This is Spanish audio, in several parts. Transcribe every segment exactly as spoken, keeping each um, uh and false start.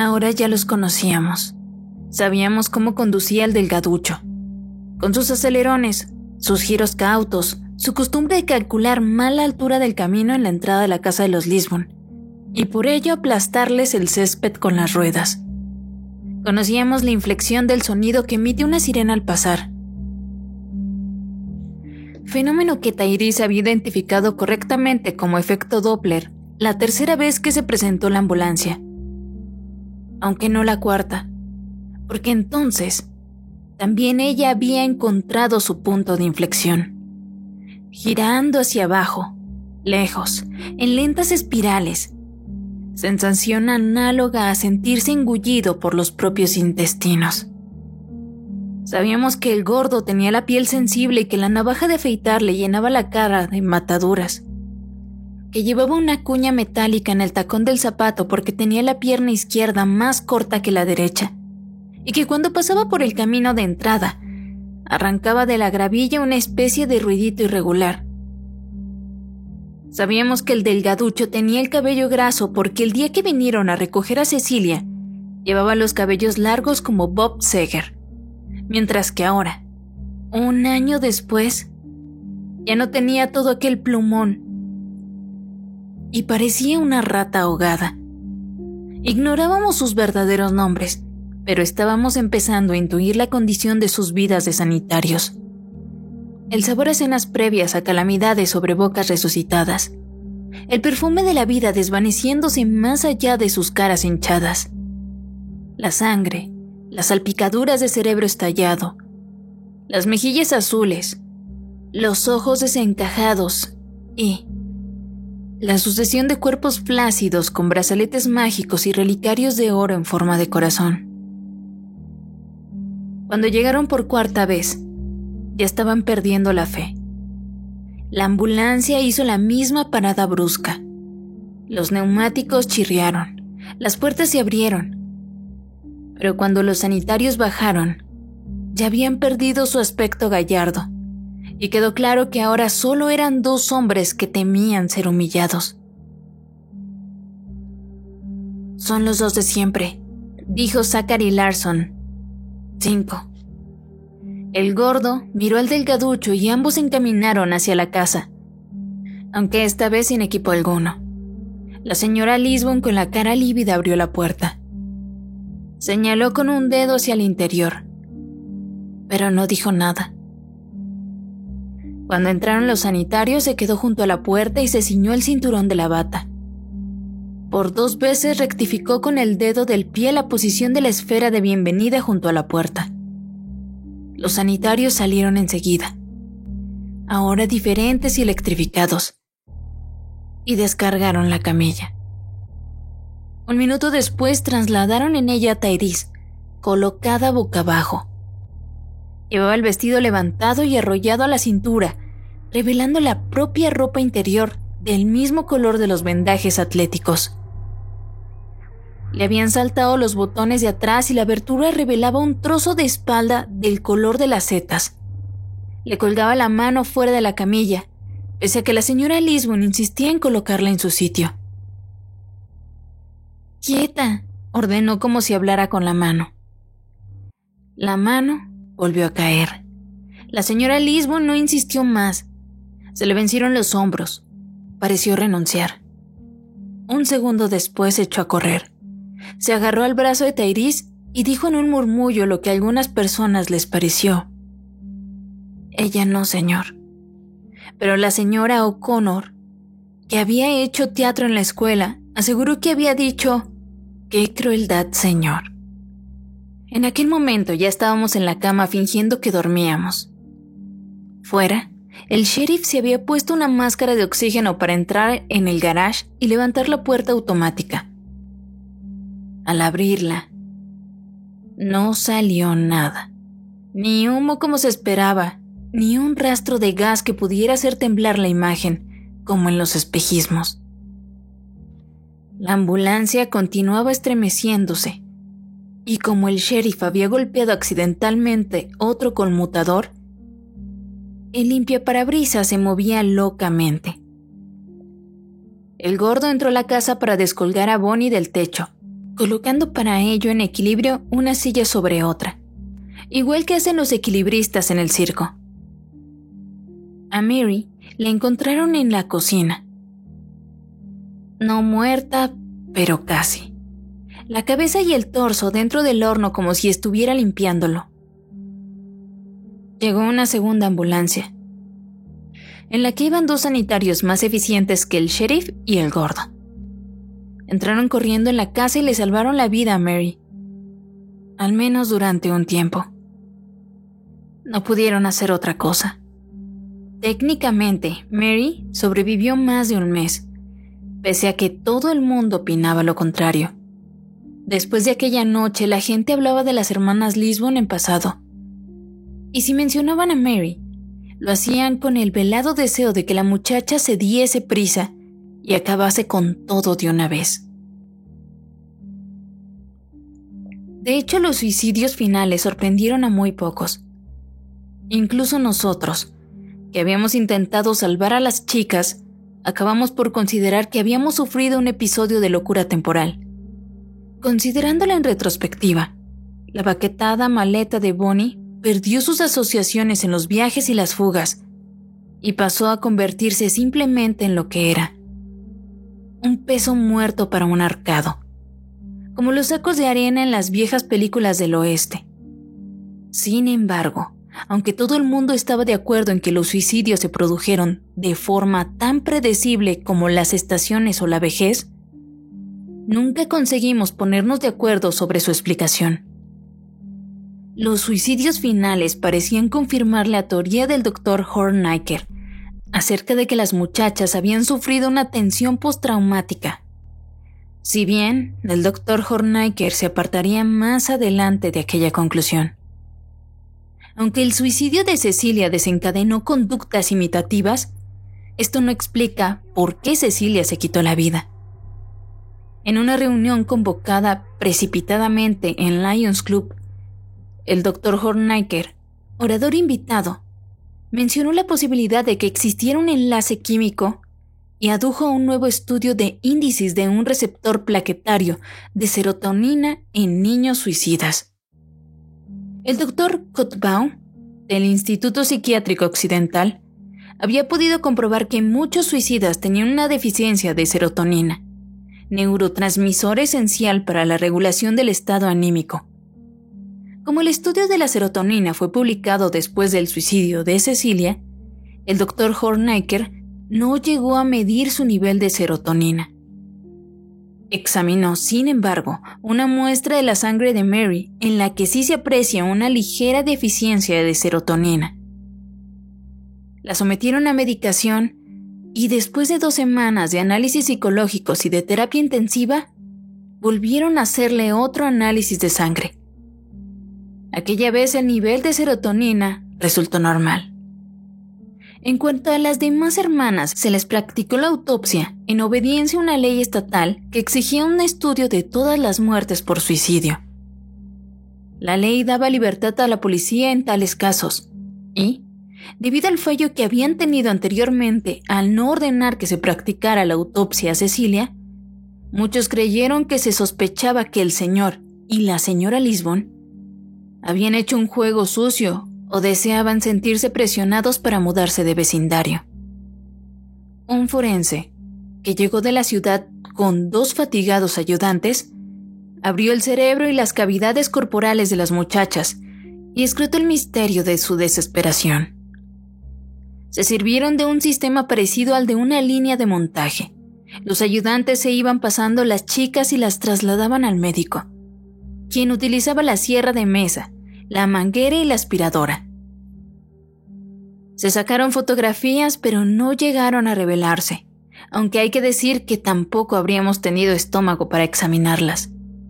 Ahora ya los conocíamos. Sabíamos cómo conducía el delgaducho. Con sus acelerones, sus giros cautos, su costumbre de calcular mal la altura del camino en la entrada de la casa de los Lisbon, y por ello aplastarles el césped con las ruedas. Conocíamos la inflexión del sonido que emite una sirena al pasar. Fenómeno que Tyrese había identificado correctamente como efecto Doppler la tercera vez que se presentó la ambulancia. Aunque no la cuarta, porque entonces también ella había encontrado su punto de inflexión, girando hacia abajo, lejos, en lentas espirales, sensación análoga a sentirse engullido por los propios intestinos. Sabíamos que el gordo tenía la piel sensible y que la navaja de afeitar le llenaba la cara de mataduras, que llevaba una cuña metálica en el tacón del zapato porque tenía la pierna izquierda más corta que la derecha, y que cuando pasaba por el camino de entrada, arrancaba de la gravilla una especie de ruidito irregular. Sabíamos que el delgaducho tenía el cabello graso porque el día que vinieron a recoger a Cecilia, llevaba los cabellos largos como Bob Seger, mientras que ahora, un año después, ya no tenía todo aquel plumón y parecía una rata ahogada. Ignorábamos sus verdaderos nombres, pero estábamos empezando a intuir la condición de sus vidas de sanitarios. El sabor a escenas previas a calamidades sobre bocas resucitadas. El perfume de la vida desvaneciéndose más allá de sus caras hinchadas. La sangre, las salpicaduras de cerebro estallado, las mejillas azules, los ojos desencajados y la sucesión de cuerpos flácidos con brazaletes mágicos y relicarios de oro en forma de corazón. Cuando llegaron por cuarta vez, ya estaban perdiendo la fe. La ambulancia hizo la misma parada brusca. Los neumáticos chirriaron, las puertas se abrieron. Pero cuando los sanitarios bajaron, ya habían perdido su aspecto gallardo, y quedó claro que ahora solo eran dos hombres que temían ser humillados. «Son los dos de siempre», dijo Zachary Larson. Cinco. El gordo miró al delgaducho y ambos se encaminaron hacia la casa, aunque esta vez sin equipo alguno. La señora Lisbon, con la cara lívida, abrió la puerta. Señaló con un dedo hacia el interior, pero no dijo nada. Cuando entraron los sanitarios, se quedó junto a la puerta y se ciñó el cinturón de la bata. Por dos veces rectificó con el dedo del pie la posición de la esfera de bienvenida junto a la puerta. Los sanitarios salieron enseguida, ahora diferentes y electrificados, y descargaron la camilla. Un minuto después trasladaron en ella a Tyrese, colocada boca abajo. Llevaba el vestido levantado y arrollado a la cintura, revelando la propia ropa interior del mismo color de los vendajes atléticos. Le habían saltado los botones de atrás y la abertura revelaba un trozo de espalda del color de las setas. Le colgaba la mano fuera de la camilla, pese a que la señora Lisbon insistía en colocarla en su sitio. «Quieta», ordenó como si hablara con la mano. La mano volvió a caer. La señora Lisbon no insistió más. Se le vencieron los hombros. Pareció renunciar. Un segundo después se echó a correr. Se agarró al brazo de Tyrese y dijo en un murmullo lo que a algunas personas les pareció: «Ella no, señor». Pero la señora O'Connor, que había hecho teatro en la escuela, aseguró que había dicho: «¡Qué crueldad, señor!». En aquel momento ya estábamos en la cama fingiendo que dormíamos. Fuera, el sheriff se había puesto una máscara de oxígeno para entrar en el garage y levantar la puerta automática. Al abrirla, no salió nada. Ni humo como se esperaba, ni un rastro de gas que pudiera hacer temblar la imagen, como en los espejismos. La ambulancia continuaba estremeciéndose, y como el sheriff había golpeado accidentalmente otro conmutador, el limpiaparabrisas se movía locamente. El gordo entró a la casa para descolgar a Bonnie del techo, colocando para ello en equilibrio una silla sobre otra, igual que hacen los equilibristas en el circo. A Mary la encontraron en la cocina. No muerta, pero casi. La cabeza y el torso dentro del horno como si estuviera limpiándolo. Llegó una segunda ambulancia, en la que iban dos sanitarios más eficientes que el sheriff y el gordo. Entraron corriendo en la casa y le salvaron la vida a Mary, al menos durante un tiempo. No pudieron hacer otra cosa. Técnicamente, Mary sobrevivió más de un mes, pese a que todo el mundo opinaba lo contrario. Después de aquella noche, la gente hablaba de las hermanas Lisbon en pasado. Y si mencionaban a Mary, lo hacían con el velado deseo de que la muchacha se diese prisa y acabase con todo de una vez. De hecho, los suicidios finales sorprendieron a muy pocos. Incluso nosotros, que habíamos intentado salvar a las chicas, acabamos por considerar que habíamos sufrido un episodio de locura temporal. Considerándola en retrospectiva, la baquetada maleta de Bonnie perdió sus asociaciones en los viajes y las fugas y pasó a convertirse simplemente en lo que era: un peso muerto para un ahorcado, como los sacos de arena en las viejas películas del oeste. Sin embargo, aunque todo el mundo estaba de acuerdo en que los suicidios se produjeron de forma tan predecible como las estaciones o la vejez, nunca conseguimos ponernos de acuerdo sobre su explicación. Los suicidios finales parecían confirmar la teoría del doctor Horneiker acerca de que las muchachas habían sufrido una tensión postraumática. Si bien el doctor Horneiker se apartaría más adelante de aquella conclusión. Aunque el suicidio de Cecilia desencadenó conductas imitativas, esto no explica por qué Cecilia se quitó la vida. En una reunión convocada precipitadamente en Lions Club, el doctor Horneiker, orador invitado, mencionó la posibilidad de que existiera un enlace químico y adujo un nuevo estudio de índices de un receptor plaquetario de serotonina en niños suicidas. El doctor Kutzbaum, del Instituto Psiquiátrico Occidental, había podido comprobar que muchos suicidas tenían una deficiencia de serotonina, neurotransmisor esencial para la regulación del estado anímico. Como el estudio de la serotonina fue publicado después del suicidio de Cecilia, el doctor Horneiker no llegó a medir su nivel de serotonina. Examinó, sin embargo, una muestra de la sangre de Mary en la que sí se aprecia una ligera deficiencia de serotonina. La sometieron a medicación y después de dos semanas de análisis psicológicos y de terapia intensiva, volvieron a hacerle otro análisis de sangre. Aquella vez el nivel de serotonina resultó normal. En cuanto a las demás hermanas, se les practicó la autopsia en obediencia a una ley estatal que exigía un estudio de todas las muertes por suicidio. La ley daba libertad a la policía en tales casos y, debido al fallo que habían tenido anteriormente al no ordenar que se practicara la autopsia a Cecilia, muchos creyeron que se sospechaba que el señor y la señora Lisbon habían hecho un juego sucio o deseaban sentirse presionados para mudarse de vecindario. Un forense, que llegó de la ciudad con dos fatigados ayudantes, abrió el cerebro y las cavidades corporales de las muchachas y escrutó el misterio de su desesperación. Se sirvieron de un sistema parecido al de una línea de montaje. Los ayudantes se iban pasando las chicas y las trasladaban al médico, quien utilizaba la sierra de mesa, la manguera y la aspiradora. Se sacaron fotografías, pero no llegaron a revelarse, aunque hay que decir que tampoco habríamos tenido estómago para examinarlas.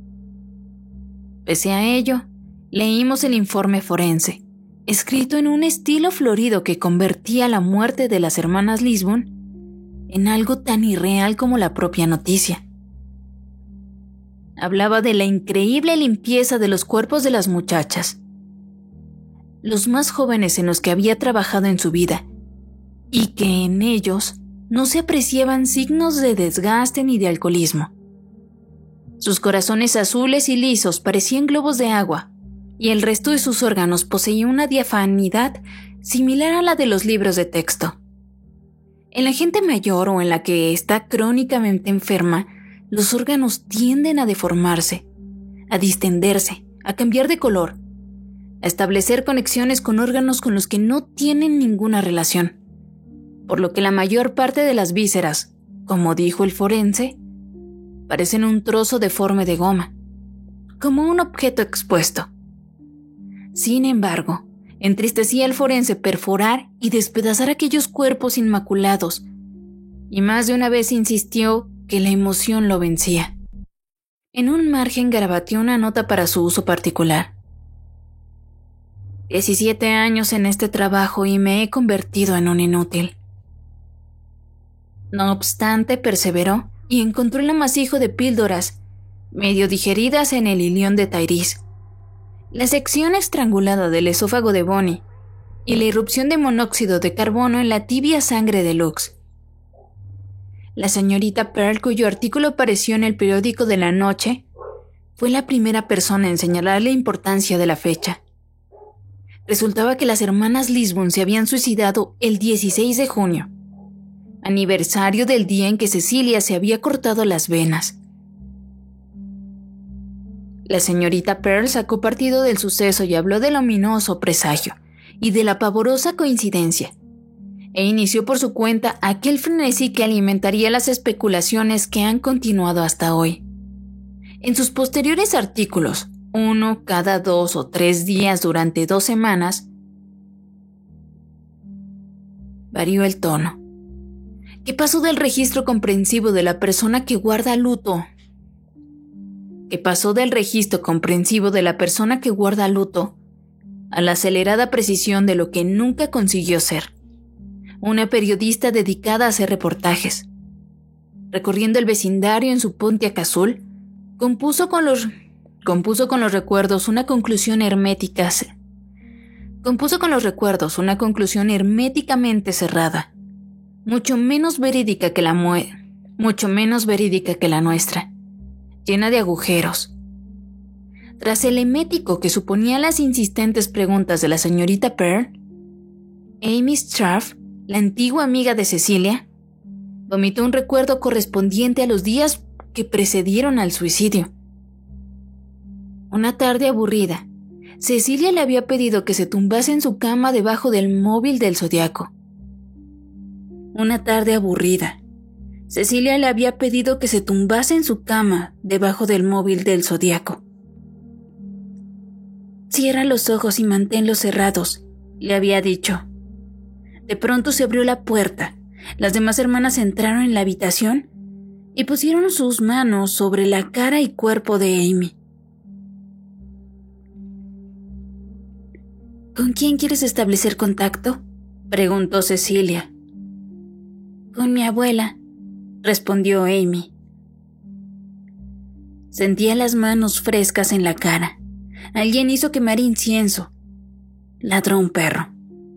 Pese a ello, leímos el informe forense, escrito en un estilo florido que convertía la muerte de las hermanas Lisbon en algo tan irreal como la propia noticia. Hablaba de la increíble limpieza de los cuerpos de las muchachas, los más jóvenes en los que había trabajado en su vida, y que en ellos no se apreciaban signos de desgaste ni de alcoholismo. Sus corazones azules y lisos parecían globos de agua, y el resto de sus órganos poseía una diafanidad similar a la de los libros de texto. En la gente mayor o en la que está crónicamente enferma, los órganos tienden a deformarse, a distenderse, a cambiar de color, a establecer conexiones con órganos con los que no tienen ninguna relación, por lo que la mayor parte de las vísceras, como dijo el forense, parecen un trozo deforme de goma, como un objeto expuesto. Sin embargo, entristecía al forense perforar y despedazar aquellos cuerpos inmaculados, y más de una vez insistió que la emoción lo vencía. En un margen garabateó una nota para su uso particular. Diecisiete años en este trabajo y me he convertido en un inútil. No obstante, perseveró y encontró el amasijo de píldoras, medio digeridas en el ilión de Tyrese, la sección estrangulada del esófago de Bonnie y la irrupción de monóxido de carbono en la tibia sangre de Lux. La señorita Pearl, cuyo artículo apareció en el periódico de la noche, fue la primera persona en señalar la importancia de la fecha. Resultaba que las hermanas Lisbon se habían suicidado el dieciséis de junio, aniversario del día en que Cecilia se había cortado las venas. La señorita Pearl sacó partido del suceso y habló del ominoso presagio y de la pavorosa coincidencia, e inició por su cuenta aquel frenesí que alimentaría las especulaciones que han continuado hasta hoy. En sus posteriores artículos, uno cada dos o tres días durante dos semanas, varió el tono. ¿Qué pasó del registro comprensivo de la persona que guarda luto? ¿Qué pasó del registro comprensivo de la persona que guarda luto a la acelerada precisión de lo que nunca consiguió ser? Una periodista dedicada a hacer reportajes. Recorriendo el vecindario en su Pontiac azul, compuso con los, compuso con los recuerdos una conclusión hermética, compuso con los recuerdos una conclusión herméticamente cerrada, mucho menos verídica que la mue, mucho menos verídica que la nuestra, llena de agujeros. Tras el emético que suponía las insistentes preguntas de la señorita Pearl, Amy Straff, la antigua amiga de Cecilia, vomitó un recuerdo correspondiente a los días que precedieron al suicidio. Una tarde aburrida, Cecilia le había pedido que se tumbase en su cama debajo del móvil del zodiaco. Una tarde aburrida, Cecilia le había pedido que se tumbase en su cama debajo del móvil del zodiaco. Cierra los ojos y manténlos cerrados, le había dicho. De pronto se abrió la puerta. Las demás hermanas entraron en la habitación y pusieron sus manos sobre la cara y cuerpo de Amy. ¿Con quién quieres establecer contacto?, preguntó Cecilia. Con mi abuela, respondió Amy. Sentía las manos frescas en la cara. Alguien hizo quemar incienso. Ladró un perro.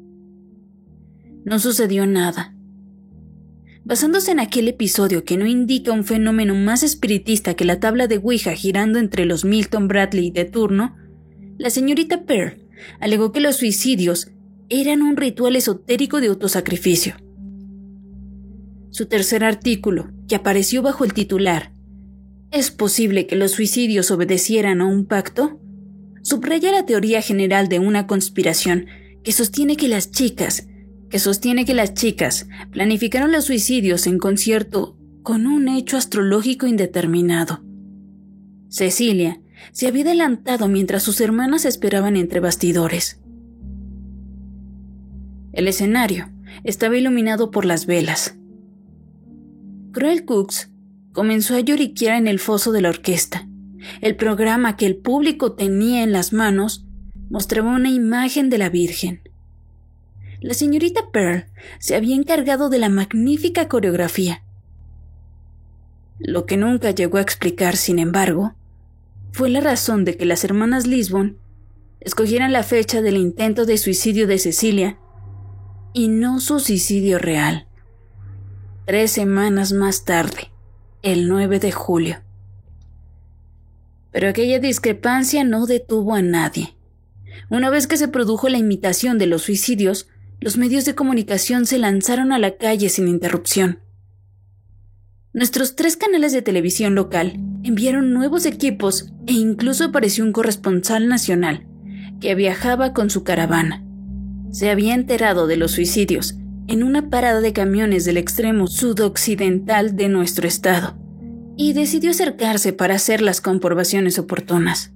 No sucedió nada. Basándose en aquel episodio que no indica un fenómeno más espiritista que la tabla de Ouija girando entre los Milton Bradley de turno, la señorita Pearl alegó que los suicidios eran un ritual esotérico de autosacrificio. Su tercer artículo, que apareció bajo el titular ¿Es posible que los suicidios obedecieran a un pacto?, subraya la teoría general de una conspiración que sostiene que las chicas que sostiene que las chicas planificaron los suicidios en concierto con un hecho astrológico indeterminado. Cecilia se había adelantado mientras sus hermanas esperaban entre bastidores. El escenario estaba iluminado por las velas. Cruel Cooks comenzó a lloriquear en el foso de la orquesta. El programa que el público tenía en las manos mostraba una imagen de la Virgen. La señorita Pearl se había encargado de la magnífica coreografía. Lo que nunca llegó a explicar, sin embargo, fue la razón de que las hermanas Lisbon escogieran la fecha del intento de suicidio de Cecilia y no su suicidio real. Tres semanas más tarde, el nueve de julio. Pero aquella discrepancia no detuvo a nadie. Una vez que se produjo la imitación de los suicidios, los medios de comunicación se lanzaron a la calle sin interrupción. Nuestros tres canales de televisión local enviaron nuevos equipos e incluso apareció un corresponsal nacional que viajaba con su caravana. Se había enterado de los suicidios en una parada de camiones del extremo sudoccidental de nuestro estado y decidió acercarse para hacer las comprobaciones oportunas.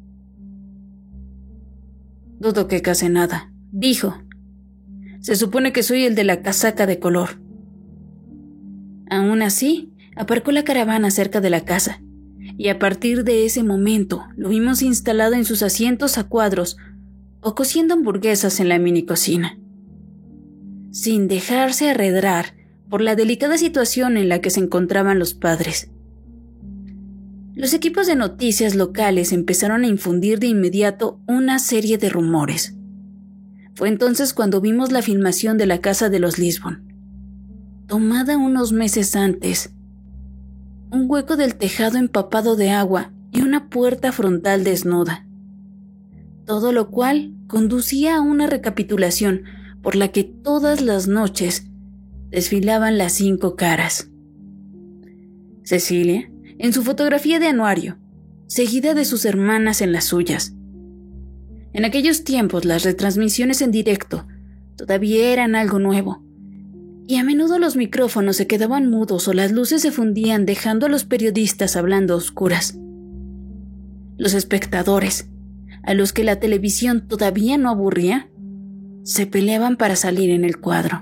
«Dudo que case nada», dijo. «Se supone que soy el de la casaca de color». Aún así, aparcó la caravana cerca de la casa, y a partir de ese momento lo vimos instalado en sus asientos a cuadros o cociendo hamburguesas en la mini cocina, sin dejarse arredrar por la delicada situación en la que se encontraban los padres. Los equipos de noticias locales empezaron a infundir de inmediato una serie de rumores. Fue entonces cuando vimos la filmación de la casa de los Lisbon, tomada unos meses antes. Un hueco del tejado empapado de agua y una puerta frontal desnuda. Todo lo cual conducía a una recapitulación por la que todas las noches desfilaban las cinco caras. Cecilia, en su fotografía de anuario, seguida de sus hermanas en las suyas. En aquellos tiempos las retransmisiones en directo todavía eran algo nuevo, y a menudo los micrófonos se quedaban mudos o las luces se fundían dejando a los periodistas hablando a oscuras. Los espectadores, a los que la televisión todavía no aburría, se peleaban para salir en el cuadro.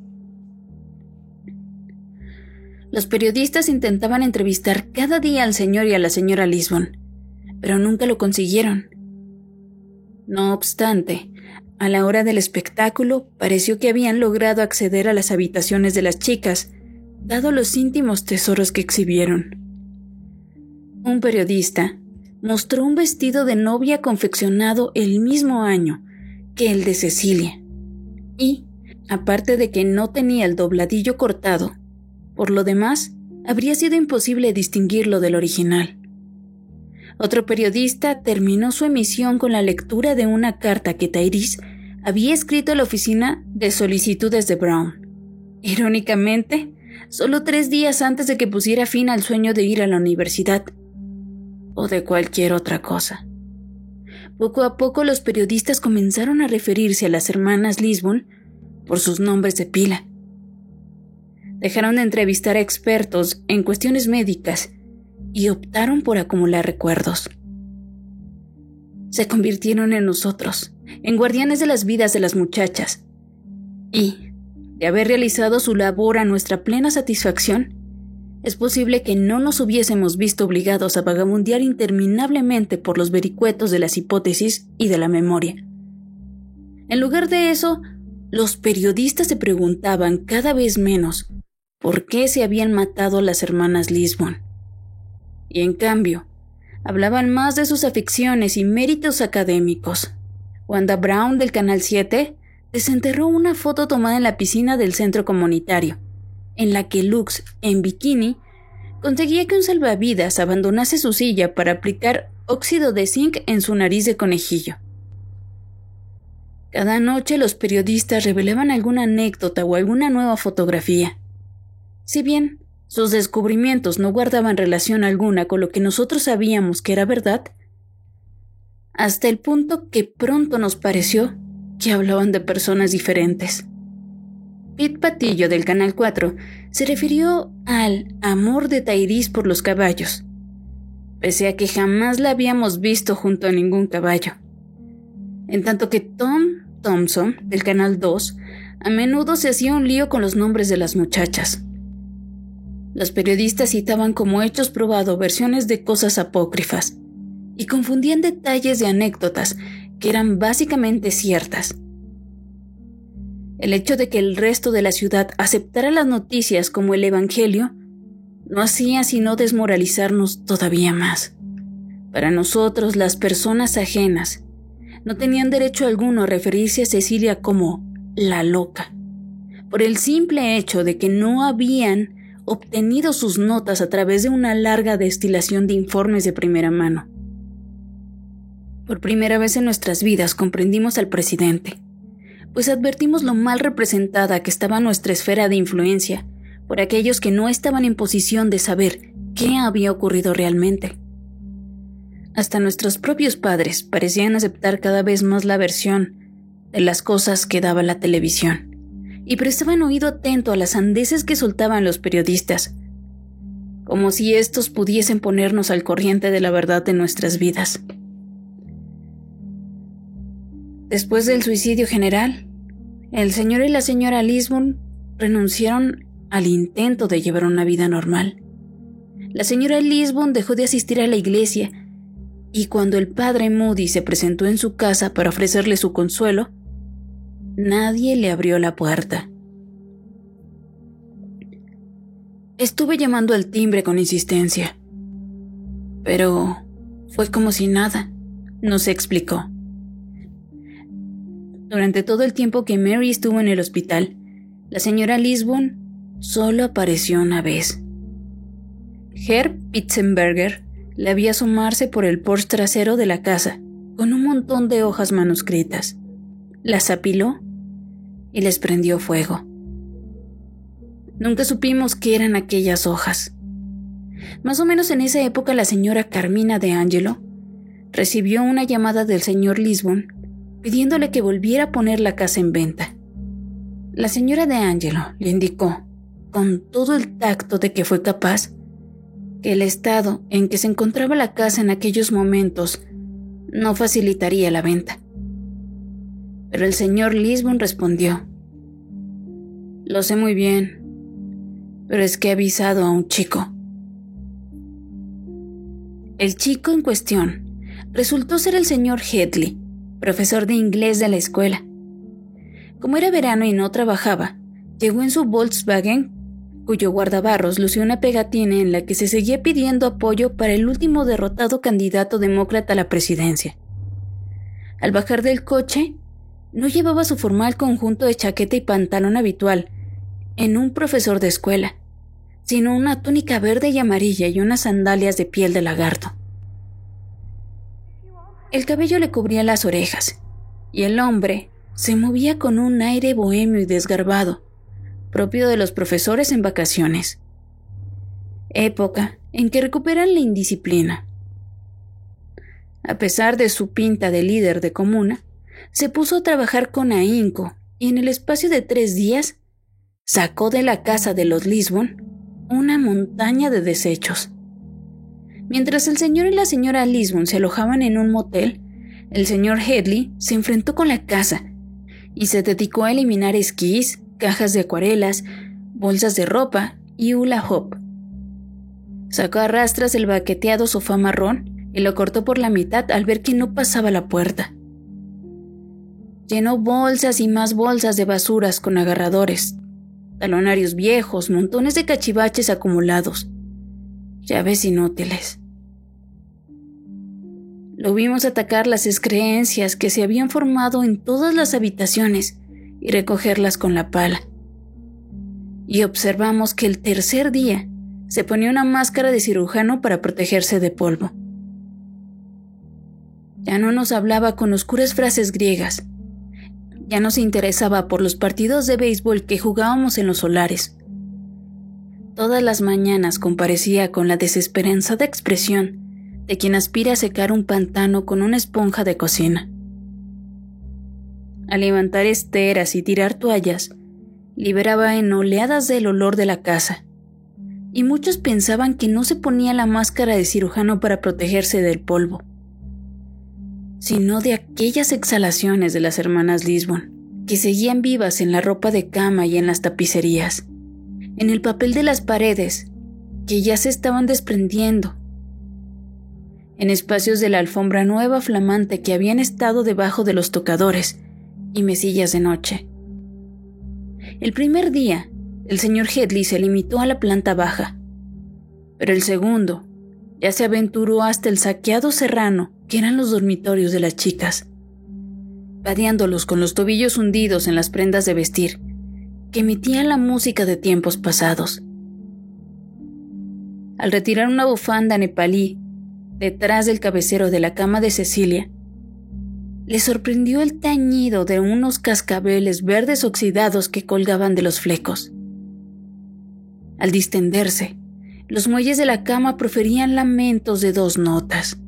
Los periodistas intentaban entrevistar cada día al señor y a la señora Lisbon, pero nunca lo consiguieron. No obstante, a la hora del espectáculo pareció que habían logrado acceder a las habitaciones de las chicas, dado los íntimos tesoros que exhibieron. Un periodista mostró un vestido de novia confeccionado el mismo año que el de Cecilia, y, aparte de que no tenía el dobladillo cortado, por lo demás, habría sido imposible distinguirlo del original. Otro periodista terminó su emisión con la lectura de una carta que Tyrese había escrito a la oficina de solicitudes de Brown. Irónicamente, solo tres días antes de que pusiera fin al sueño de ir a la universidad, o de cualquier otra cosa. Poco a poco los periodistas comenzaron a referirse a las hermanas Lisbon por sus nombres de pila. Dejaron de entrevistar a expertos en cuestiones médicas y optaron por acumular recuerdos. Se convirtieron en nosotros, en guardianes de las vidas de las muchachas, y, de haber realizado su labor a nuestra plena satisfacción, es posible que no nos hubiésemos visto obligados a vagabundear interminablemente por los vericuetos de las hipótesis y de la memoria. En lugar de eso, los periodistas se preguntaban cada vez menos por qué se habían matado a las hermanas Lisbon. Y en cambio, hablaban más de sus aficiones y méritos académicos. Wanda Brown del Canal siete desenterró una foto tomada en la piscina del centro comunitario, en la que Lux, en bikini, conseguía que un salvavidas abandonase su silla para aplicar óxido de zinc en su nariz de conejillo. Cada noche los periodistas revelaban alguna anécdota o alguna nueva fotografía. Si bien sus descubrimientos no guardaban relación alguna con lo que nosotros sabíamos que era verdad, hasta el punto que pronto nos pareció que hablaban de personas diferentes. Pete Patillo del Canal cuatro se refirió al amor de Tyrese por los caballos, pese a que jamás la habíamos visto junto a ningún caballo. En tanto que Tom Thompson del Canal dos a menudo se hacía un lío con los nombres de las muchachas. Los periodistas citaban como hechos probados versiones de cosas apócrifas y confundían detalles de anécdotas que eran básicamente ciertas. El hecho de que el resto de la ciudad aceptara las noticias como el evangelio no hacía sino desmoralizarnos todavía más. Para nosotros, las personas ajenas no tenían derecho alguno a referirse a Cecilia como la loca, por el simple hecho de que no habían obtenido sus notas a través de una larga destilación de informes de primera mano. Por primera vez en nuestras vidas comprendimos al presidente, pues advertimos lo mal representada que estaba nuestra esfera de influencia por aquellos que no estaban en posición de saber qué había ocurrido realmente. Hasta nuestros propios padres parecían aceptar cada vez más la versión de las cosas que daba la televisión, y prestaban oído atento a las sandeces que soltaban los periodistas, como si estos pudiesen ponernos al corriente de la verdad de nuestras vidas. Después del suicidio general, el señor y la señora Lisbon renunciaron al intento de llevar una vida normal. La señora Lisbon dejó de asistir a la iglesia, y cuando el padre Moody se presentó en su casa para ofrecerle su consuelo, nadie le abrió la puerta. Estuve llamando al timbre con insistencia, pero fue como si nada, no se explicó. Durante todo el tiempo que Mary estuvo en el hospital, la señora Lisbon solo apareció una vez. Herr Pitzenberger la vi asomarse por el porche trasero de la casa con un montón de hojas manuscritas. Las apiló y les prendió fuego. Nunca supimos qué eran aquellas hojas. Más o menos en esa época la señora Carmina de Angelo recibió una llamada del señor Lisbon pidiéndole que volviera a poner la casa en venta. La señora de Angelo le indicó, con todo el tacto de que fue capaz, que el estado en que se encontraba la casa en aquellos momentos no facilitaría la venta. Pero el señor Lisbon respondió: «Lo sé muy bien, pero es que he avisado a un chico». El chico en cuestión resultó ser el señor Headley, profesor de inglés de la escuela. Como era verano y no trabajaba, llegó en su Volkswagen, cuyo guardabarros lució una pegatina en la que se seguía pidiendo apoyo para el último derrotado candidato demócrata a la presidencia. Al bajar del coche, no llevaba su formal conjunto de chaqueta y pantalón habitual en un profesor de escuela, sino una túnica verde y amarilla y unas sandalias de piel de lagarto. El cabello le cubría las orejas, y el hombre se movía con un aire bohemio y desgarbado, propio de los profesores en vacaciones, época en que recuperan la indisciplina. A pesar de su pinta de líder de comuna, se puso a trabajar con ahínco y en el espacio de tres días sacó de la casa de los Lisbon una montaña de desechos. Mientras el señor y la señora Lisbon se alojaban en un motel, el señor Headley se enfrentó con la casa y se dedicó a eliminar esquís, cajas de acuarelas, bolsas de ropa y hula hoop. Sacó a rastras el baqueteado sofá marrón y lo cortó por la mitad al ver que no pasaba la puerta. Llenó bolsas y más bolsas de basuras con agarradores, talonarios viejos, montones de cachivaches acumulados, llaves inútiles. Lo vimos atacar las excreencias que se habían formado en todas las habitaciones y recogerlas con la pala. Y observamos que el tercer día se ponía una máscara de cirujano para protegerse de polvo. Ya no nos hablaba con oscuras frases griegas. Ya no se interesaba por los partidos de béisbol que jugábamos en los solares. Todas las mañanas comparecía con la desesperanzada expresión de quien aspira a secar un pantano con una esponja de cocina. Al levantar esteras y tirar toallas, liberaba en oleadas del olor de la casa, y muchos pensaban que no se ponía la máscara de cirujano para protegerse del polvo, sino de aquellas exhalaciones de las hermanas Lisbon, que seguían vivas en la ropa de cama y en las tapicerías, en el papel de las paredes, que ya se estaban desprendiendo, en espacios de la alfombra nueva flamante que habían estado debajo de los tocadores y mesillas de noche. El primer día, el señor Headley se limitó a la planta baja, pero el segundo ya se aventuró hasta el saqueado serrano que eran los dormitorios de las chicas, vadeándolos con los tobillos hundidos en las prendas de vestir que emitían la música de tiempos pasados. Al retirar una bufanda nepalí detrás del cabecero de la cama de Cecilia, le sorprendió el tañido de unos cascabeles verdes oxidados que colgaban de los flecos. Al distenderse, los muelles de la cama proferían lamentos de dos notas.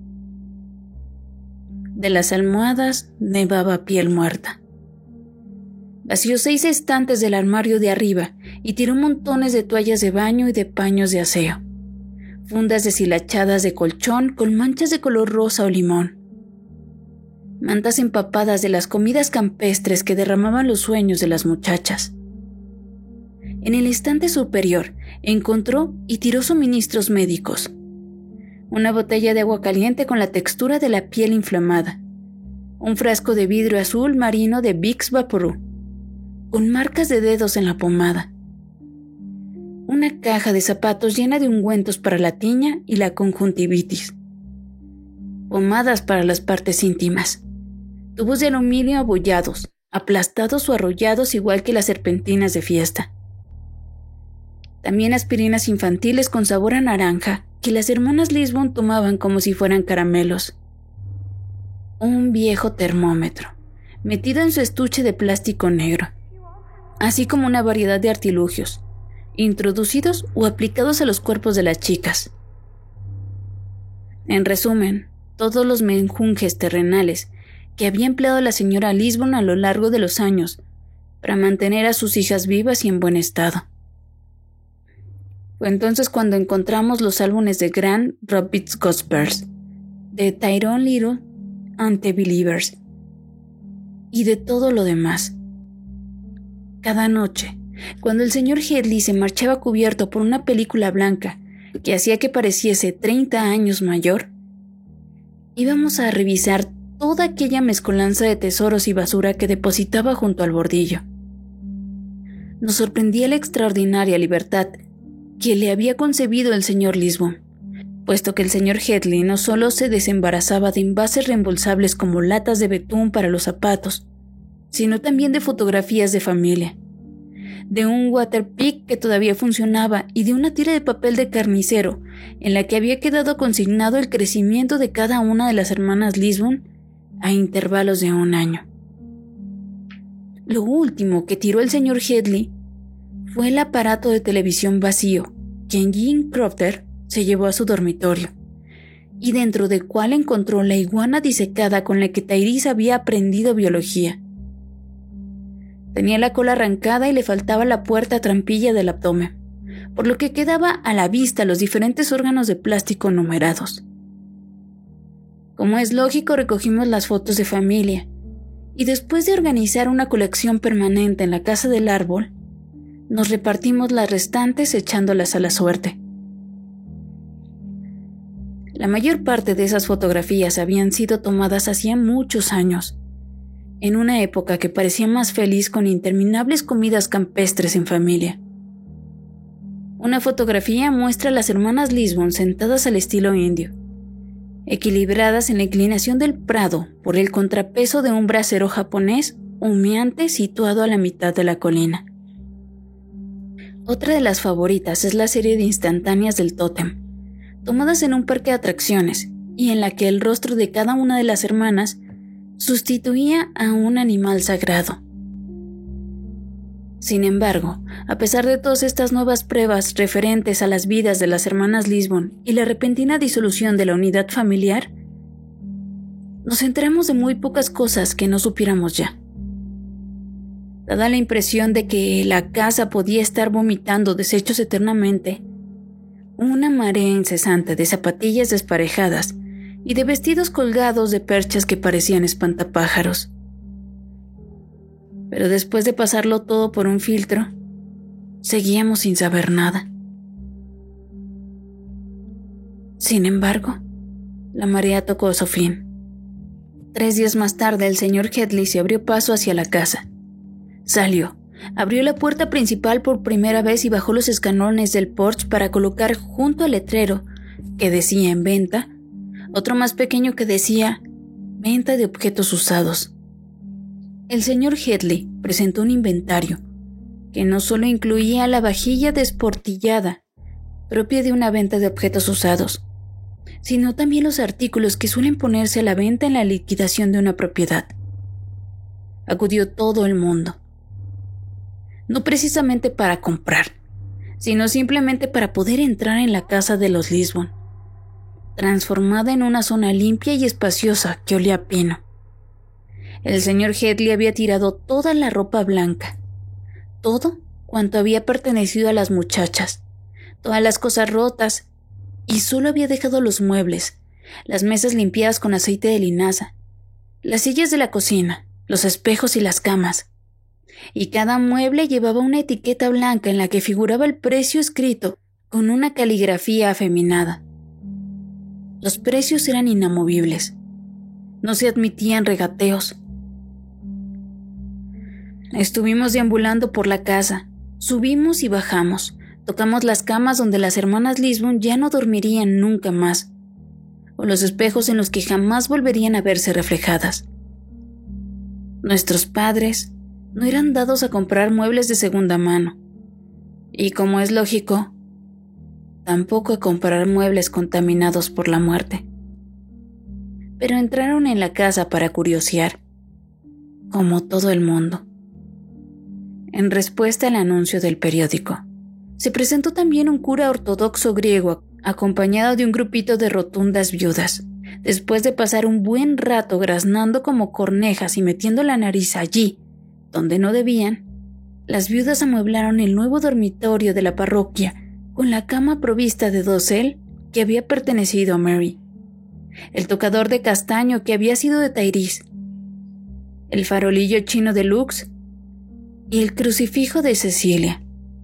De las almohadas nevaba piel muerta. Vació seis estantes del armario de arriba y tiró montones de toallas de baño y de paños de aseo, fundas deshilachadas de colchón con manchas de color rosa o limón, mantas empapadas de las comidas campestres que derramaban los sueños de las muchachas. En el estante superior encontró y tiró suministros médicos, una botella de agua caliente con la textura de la piel inflamada, un frasco de vidrio azul marino de Vicks Vaporub, con marcas de dedos en la pomada, una caja de zapatos llena de ungüentos para la tiña y la conjuntivitis, pomadas para las partes íntimas, tubos de aluminio abollados, aplastados o arrollados igual que las serpentinas de fiesta. También aspirinas infantiles con sabor a naranja que las hermanas Lisbon tomaban como si fueran caramelos. Un viejo termómetro, metido en su estuche de plástico negro, así como una variedad de artilugios, introducidos o aplicados a los cuerpos de las chicas. En resumen, todos los menjunjes terrenales que había empleado la señora Lisbon a lo largo de los años para mantener a sus hijas vivas y en buen estado. Fue entonces cuando encontramos los álbumes de Grand Rapids Gospels, de Tyrone Little and the Believers, y de todo lo demás. Cada noche, cuando el señor Headley se marchaba cubierto por una película blanca que hacía que pareciese treinta años mayor, íbamos a revisar toda aquella mezcolanza de tesoros y basura que depositaba junto al bordillo. Nos sorprendía la extraordinaria libertad que le había concebido el señor Lisbon, puesto que el señor Headley no solo se desembarazaba de envases reembolsables como latas de betún para los zapatos, sino también de fotografías de familia, de un Waterpik que todavía funcionaba y de una tira de papel de carnicero en la que había quedado consignado el crecimiento de cada una de las hermanas Lisbon a intervalos de un año. Lo último que tiró el señor Headley fue el aparato de televisión vacío que Jean Crofter se llevó a su dormitorio, y dentro del cual encontró la iguana disecada con la que Tyrese había aprendido biología. Tenía la cola arrancada y le faltaba la puerta trampilla del abdomen, por lo que quedaba a la vista los diferentes órganos de plástico numerados. Como es lógico, recogimos las fotos de familia, y después de organizar una colección permanente en la casa del árbol, nos repartimos las restantes echándolas a la suerte. La mayor parte de esas fotografías habían sido tomadas hacía muchos años, en una época que parecía más feliz con interminables comidas campestres en familia. Una fotografía muestra a las hermanas Lisbon sentadas al estilo indio, equilibradas en la inclinación del prado por el contrapeso de un brasero japonés humeante situado a la mitad de la colina. Otra de las favoritas es la serie de instantáneas del tótem, tomadas en un parque de atracciones y en la que el rostro de cada una de las hermanas sustituía a un animal sagrado. Sin embargo, a pesar de todas estas nuevas pruebas referentes a las vidas de las hermanas Lisbon y la repentina disolución de la unidad familiar, nos enteramos de muy pocas cosas que no supiéramos ya. Dada la impresión de que la casa podía estar vomitando desechos eternamente, una marea incesante de zapatillas desparejadas y de vestidos colgados de perchas que parecían espantapájaros. Pero después de pasarlo todo por un filtro, seguíamos sin saber nada. Sin embargo, la marea tocó su fin. Tres días más tarde, el señor Headley se abrió paso hacia la casa. Salió, abrió la puerta principal por primera vez y bajó los escalones del porche para colocar junto al letrero que decía en venta, otro más pequeño que decía venta de objetos usados. El señor Headley presentó un inventario que no solo incluía la vajilla desportillada propia de una venta de objetos usados, sino también los artículos que suelen ponerse a la venta en la liquidación de una propiedad. Acudió todo el mundo. No precisamente para comprar, sino simplemente para poder entrar en la casa de los Lisbon, transformada en una zona limpia y espaciosa que olía a pino. El señor Headley había tirado toda la ropa blanca, todo cuanto había pertenecido a las muchachas, todas las cosas rotas, y solo había dejado los muebles, las mesas limpiadas con aceite de linaza, las sillas de la cocina, los espejos y las camas. Y cada mueble llevaba una etiqueta blanca en la que figuraba el precio escrito con una caligrafía afeminada. Los precios eran inamovibles. No se admitían regateos. Estuvimos deambulando por la casa, subimos y bajamos, tocamos las camas donde las hermanas Lisbon ya no dormirían nunca más, o los espejos en los que jamás volverían a verse reflejadas. Nuestros padres no eran dados a comprar muebles de segunda mano, y como es lógico, tampoco a comprar muebles contaminados por la muerte. Pero entraron en la casa para curiosear, como todo el mundo. En respuesta al anuncio del periódico, se presentó también un cura ortodoxo griego acompañado de un grupito de rotundas viudas. Después de pasar un buen rato graznando como cornejas y metiendo la nariz allí, donde no debían, las viudas amueblaron el nuevo dormitorio de la parroquia con la cama provista de dosel que había pertenecido a Mary, el tocador de castaño que había sido de Tyrese, el farolillo chino de Lux y el crucifijo de Cecilia.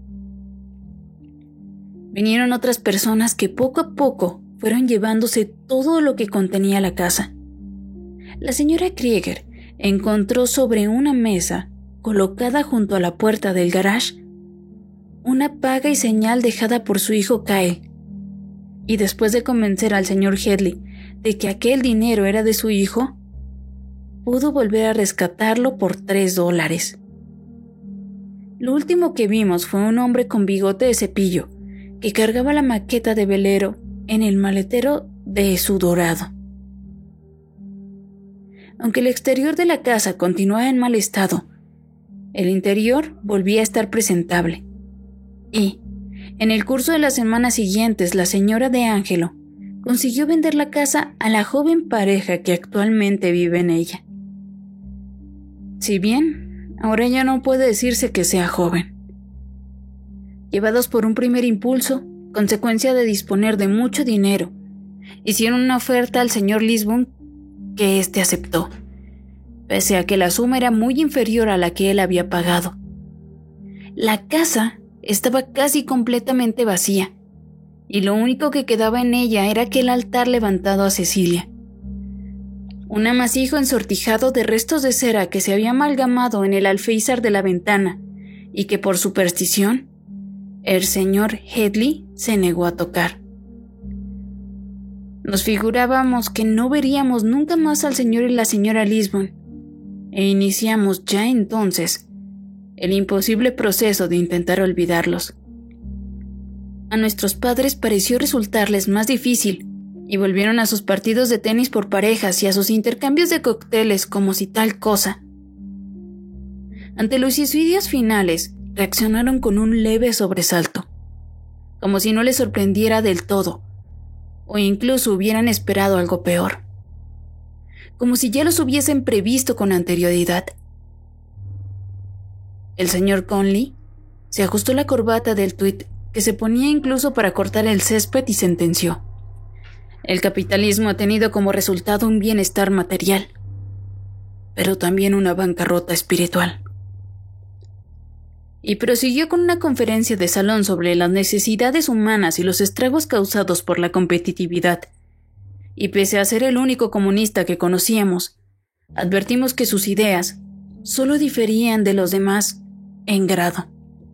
Vinieron otras personas que poco a poco fueron llevándose todo lo que contenía la casa. La señora Krieger encontró sobre una mesa, colocada junto a la puerta del garage, una paga y señal dejada por su hijo Kyle, y después de convencer al señor Headley de que aquel dinero era de su hijo, pudo volver a rescatarlo por tres dólares. Lo último que vimos fue un hombre con bigote de cepillo que cargaba la maqueta de velero en el maletero de su dorado. Aunque el exterior de la casa continuaba en mal estado, el interior volvía a estar presentable. Y, en el curso de las semanas siguientes, la señora de Angelo consiguió vender la casa a la joven pareja que actualmente vive en ella. Si bien, ahora ya no puede decirse que sea joven. Llevados por un primer impulso, consecuencia de disponer de mucho dinero, hicieron una oferta al señor Lisbon que éste aceptó, pese a que la suma era muy inferior a la que él había pagado. La casa estaba casi completamente vacía, y lo único que quedaba en ella era aquel altar levantado a Cecilia. Un amasijo ensortijado de restos de cera que se había amalgamado en el alféizar de la ventana y que por superstición el señor Headley se negó a tocar. Nos figurábamos que no veríamos nunca más al señor y la señora Lisbon, e iniciamos ya entonces el imposible proceso de intentar olvidarlos. A nuestros padres pareció resultarles más difícil, y volvieron a sus partidos de tenis por parejas y a sus intercambios de cócteles como si tal cosa. Ante los suicidios finales, reaccionaron con un leve sobresalto, como si no les sorprendiera del todo, o incluso hubieran esperado algo peor, como si ya los hubiesen previsto con anterioridad. El señor Conley se ajustó la corbata del tuit que se ponía incluso para cortar el césped y sentenció: el capitalismo ha tenido como resultado un bienestar material, pero también una bancarrota espiritual. Y prosiguió con una conferencia de salón sobre las necesidades humanas y los estragos causados por la competitividad. Y pese a ser el único comunista que conocíamos, advertimos que sus ideas solo diferían de los demás en grado.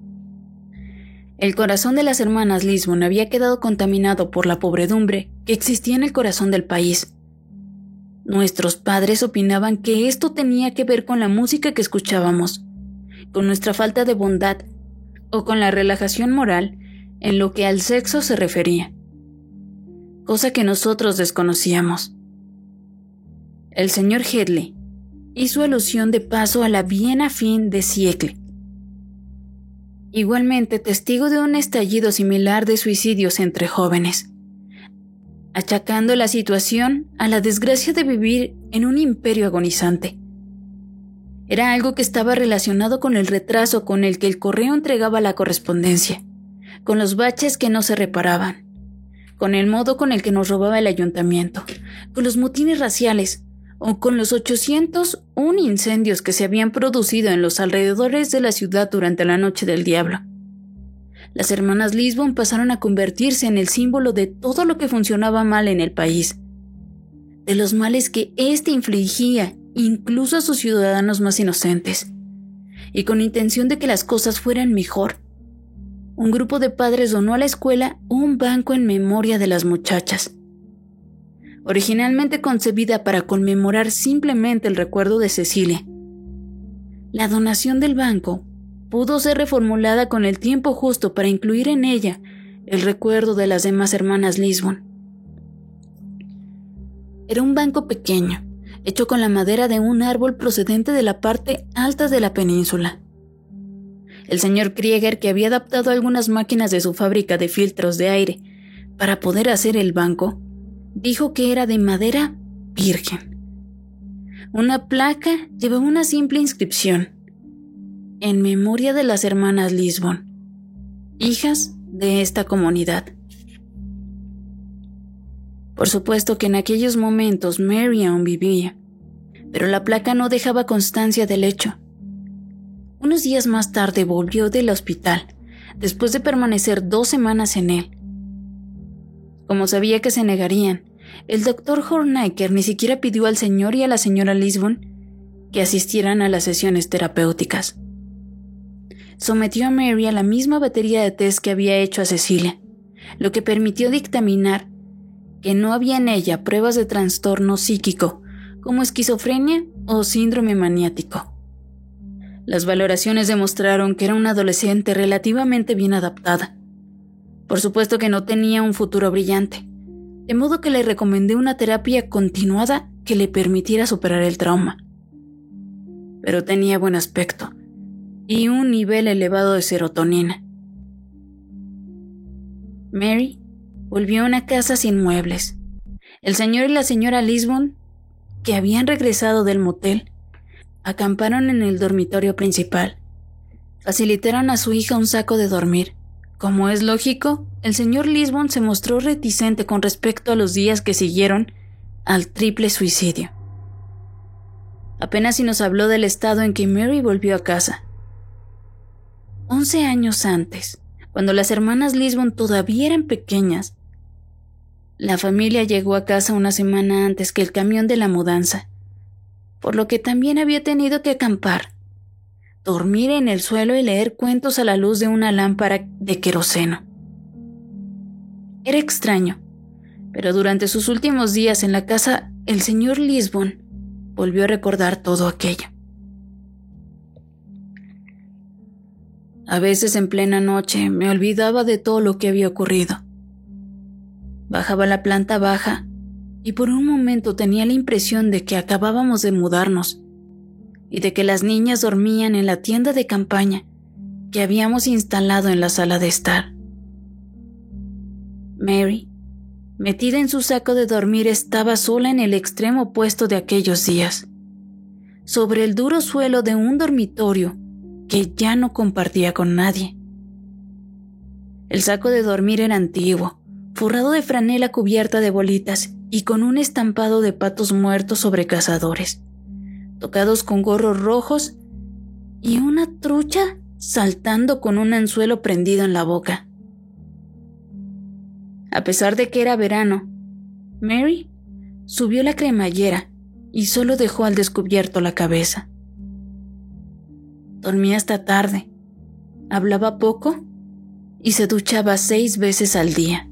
El corazón de las hermanas Lisbon había quedado contaminado por la pobredumbre que existía en el corazón del país. Nuestros padres opinaban que esto tenía que ver con la música que escuchábamos, con nuestra falta de bondad o con la relajación moral en lo que al sexo se refería. cosa que nosotros desconocíamos. El señor Headley hizo alusión de paso a la Viena fin de siglo, igualmente testigo de un estallido similar de suicidios entre jóvenes, achacando la situación a la desgracia de vivir en un imperio agonizante. Era algo que estaba relacionado con el retraso con el que el correo entregaba la correspondencia, con los baches que no se reparaban, con el modo con el que nos robaba el ayuntamiento, con los motines raciales, o con los ochocientos uno incendios que se habían producido en los alrededores de la ciudad durante la Noche del Diablo. Las hermanas Lisbon pasaron a convertirse en el símbolo de todo lo que funcionaba mal en el país, de los males que éste infligía incluso a sus ciudadanos más inocentes, y con intención de que las cosas fueran mejor. Un grupo de padres donó a la escuela un banco en memoria de las muchachas. Originalmente concebida para conmemorar simplemente el recuerdo de Cecilia, la donación del banco pudo ser reformulada con el tiempo justo para incluir en ella el recuerdo de las demás hermanas Lisbon. Era un banco pequeño, hecho con la madera de un árbol procedente de la parte alta de la península. El señor Krieger, que había adaptado algunas máquinas de su fábrica de filtros de aire para poder hacer el banco, dijo que era de madera virgen. Una placa llevaba una simple inscripción: en memoria de las hermanas Lisbon, hijas de esta comunidad. Por supuesto que en aquellos momentos Mary aún vivía, pero la placa no dejaba constancia del hecho. Unos días más tarde volvió del hospital, después de permanecer dos semanas en él. Como sabía que se negarían, el doctor Hornaker ni siquiera pidió al señor y a la señora Lisbon que asistieran a las sesiones terapéuticas. Sometió a Mary a la misma batería de test que había hecho a Cecilia, lo que permitió dictaminar que no había en ella pruebas de trastorno psíquico, como esquizofrenia o síndrome maniático. Las valoraciones demostraron que era una adolescente relativamente bien adaptada. Por supuesto que no tenía un futuro brillante, de modo que le recomendé una terapia continuada que le permitiera superar el trauma. Pero tenía buen aspecto y un nivel elevado de serotonina. Mary volvió a una casa sin muebles. El señor y la señora Lisbon, que habían regresado del motel, acamparon en el dormitorio principal. Facilitaron a su hija un saco de dormir. Como es lógico, el señor Lisbon se mostró reticente con respecto a los días que siguieron al triple suicidio. Apenas si nos habló del estado en que Mary volvió a casa. Once años antes, cuando las hermanas Lisbon todavía eran pequeñas, la familia llegó a casa una semana antes que el camión de la mudanza, por lo que también había tenido que acampar, dormir en el suelo y leer cuentos a la luz de una lámpara de queroseno. Era extraño, pero durante sus últimos días en la casa, el señor Lisbon volvió a recordar todo aquello. A veces en plena noche me olvidaba de todo lo que había ocurrido. Bajaba a la planta baja y por un momento tenía la impresión de que acabábamos de mudarnos y de que las niñas dormían en la tienda de campaña que habíamos instalado en la sala de estar. Mary, metida en su saco de dormir, estaba sola en el extremo opuesto de aquellos días, sobre el duro suelo de un dormitorio que ya no compartía con nadie. El saco de dormir era antiguo, forrado de franela cubierta de bolitas y con un estampado de patos muertos sobre cazadores, tocados con gorros rojos y una trucha saltando con un anzuelo prendido en la boca. A pesar de que era verano, Mary subió la cremallera y solo dejó al descubierto la cabeza. Dormía hasta tarde, hablaba poco y se duchaba seis veces al día.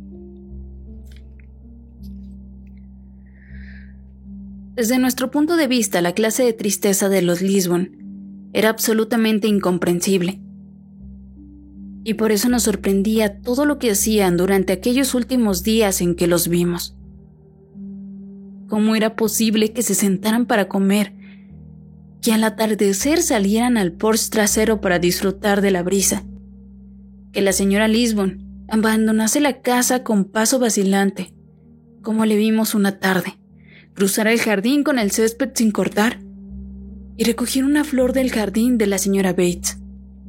Desde nuestro punto de vista, la clase de tristeza de los Lisbon era absolutamente incomprensible. y por eso nos sorprendía todo lo que hacían durante aquellos últimos días en que los vimos. ¿Cómo era posible que se sentaran para comer, que al atardecer salieran al porche trasero para disfrutar de la brisa, que la señora Lisbon abandonase la casa con paso vacilante, como le vimos una tarde, cruzara el jardín con el césped sin cortar y recogiera una flor del jardín de la señora Bates?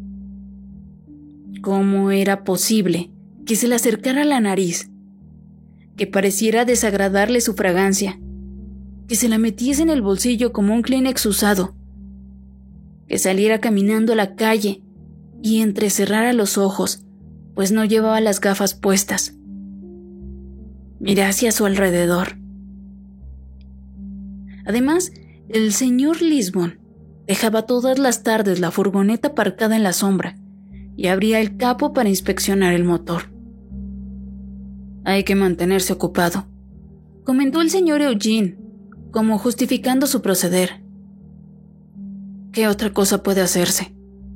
¿Cómo era posible que se le acercara a la nariz, que pareciera desagradarle su fragancia, que se la metiese en el bolsillo como un Kleenex usado, que saliera caminando a la calle y entrecerrara los ojos, pues no llevaba las gafas puestas? Mirase a su alrededor. Además, el señor Lisbon dejaba todas las tardes la furgoneta aparcada en la sombra y abría el capó para inspeccionar el motor. «Hay que mantenerse ocupado», comentó el señor Eugene, como justificando su proceder. «¿Qué otra cosa puede hacerse?».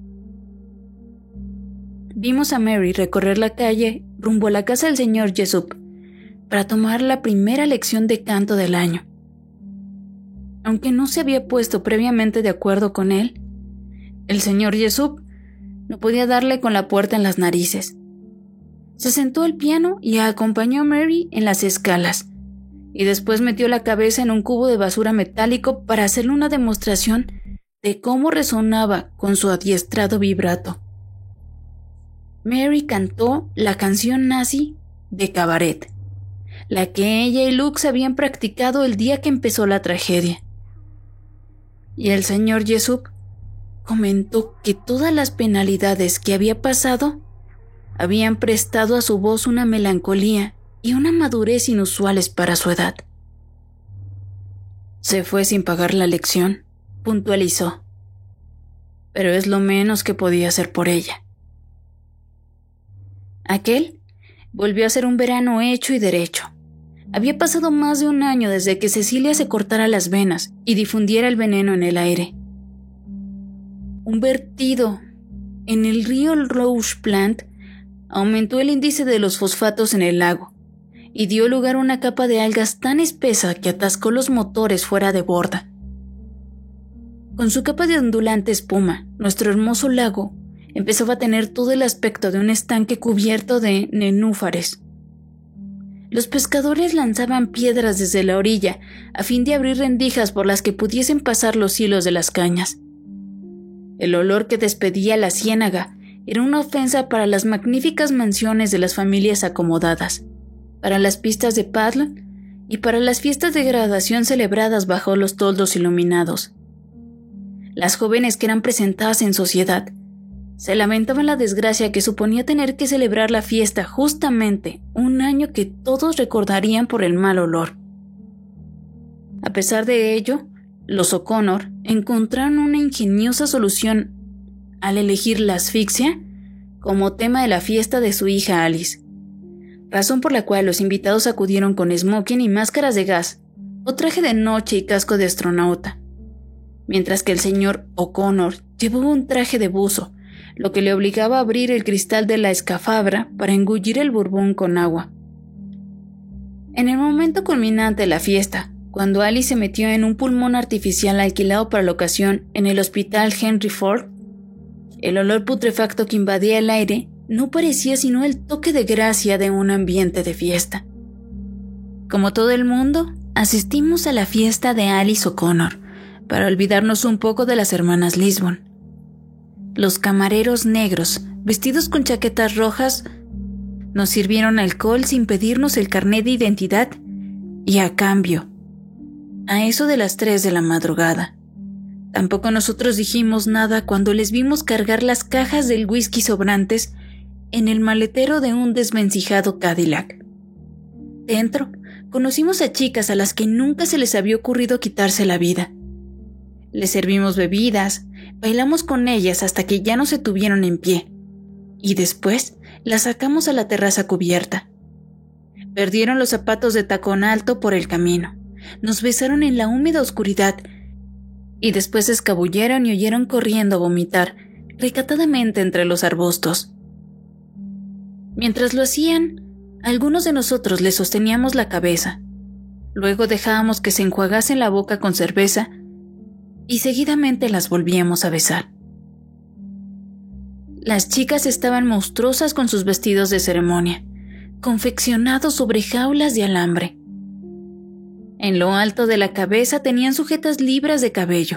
Vimos a Mary recorrer la calle rumbo a la casa del señor Jessup para tomar la primera lección de canto del año. Aunque no se había puesto previamente de acuerdo con él, el señor Jessup no podía darle con la puerta en las narices. Se sentó al piano y acompañó a Mary en las escalas, y después metió la cabeza en un cubo de basura metálico para hacerle una demostración de cómo resonaba con su adiestrado vibrato. Mary cantó la canción nazi de Cabaret, la que ella y Lux habían practicado el día que empezó la tragedia. Y el señor Jessup comentó que todas las penalidades que había pasado habían prestado a su voz una melancolía y una madurez inusuales para su edad. «Se fue sin pagar la lección», puntualizó, «pero es lo menos que podía hacer por ella». Aquel volvió a ser un verano hecho y derecho. Había pasado más de un año desde que Cecilia se cortara las venas y difundiera el veneno en el aire. Un vertido en el río Rouge Plant aumentó el índice de los fosfatos en el lago y dio lugar a una capa de algas tan espesa que atascó los motores fuera de borda. Con su capa de ondulante espuma, nuestro hermoso lago empezaba a tener todo el aspecto de un estanque cubierto de nenúfares. Los pescadores lanzaban piedras desde la orilla a fin de abrir rendijas por las que pudiesen pasar los hilos de las cañas. El olor que despedía la ciénaga era una ofensa para las magníficas mansiones de las familias acomodadas, para las pistas de paddle y para las fiestas de graduación celebradas bajo los toldos iluminados. Las jóvenes que eran presentadas en sociedad se lamentaban la desgracia que suponía tener que celebrar la fiesta justamente un año que todos recordarían por el mal olor. A pesar de ello, los O'Connor encontraron una ingeniosa solución al elegir la asfixia como tema de la fiesta de su hija Alice, razón por la cual los invitados acudieron con smoking y máscaras de gas, o traje de noche y casco de astronauta, mientras que el señor O'Connor llevó un traje de buzo, lo que le obligaba a abrir el cristal de la escafandra para engullir el bourbon con agua. En el momento culminante de la fiesta, cuando Alice se metió en un pulmón artificial alquilado para la ocasión en el hospital Henry Ford, el olor putrefacto que invadía el aire no parecía sino el toque de gracia de un ambiente de fiesta. Como todo el mundo, asistimos a la fiesta de Alice O'Connor para olvidarnos un poco de las hermanas Lisbon. Los camareros negros, vestidos con chaquetas rojas, nos sirvieron alcohol sin pedirnos el carnet de identidad y a cambio, a eso de las tres de la madrugada. Tampoco nosotros dijimos nada cuando les vimos cargar las cajas del whisky sobrantes en el maletero de un desvencijado Cadillac. Dentro, conocimos a chicas a las que nunca se les había ocurrido quitarse la vida. Les servimos bebidas, bailamos con ellas hasta que ya no se tuvieron en pie, y después las sacamos a la terraza cubierta. Perdieron los zapatos de tacón alto por el camino, nos besaron en la húmeda oscuridad, y después se escabulleron y oyeron corriendo a vomitar, recatadamente entre los arbustos. Mientras lo hacían, algunos de nosotros les sosteníamos la cabeza. Luego dejábamos que se enjuagasen la boca con cerveza y seguidamente las volvíamos a besar. Las chicas estaban monstruosas con sus vestidos de ceremonia, confeccionados sobre jaulas de alambre. En lo alto de la cabeza tenían sujetas libras de cabello.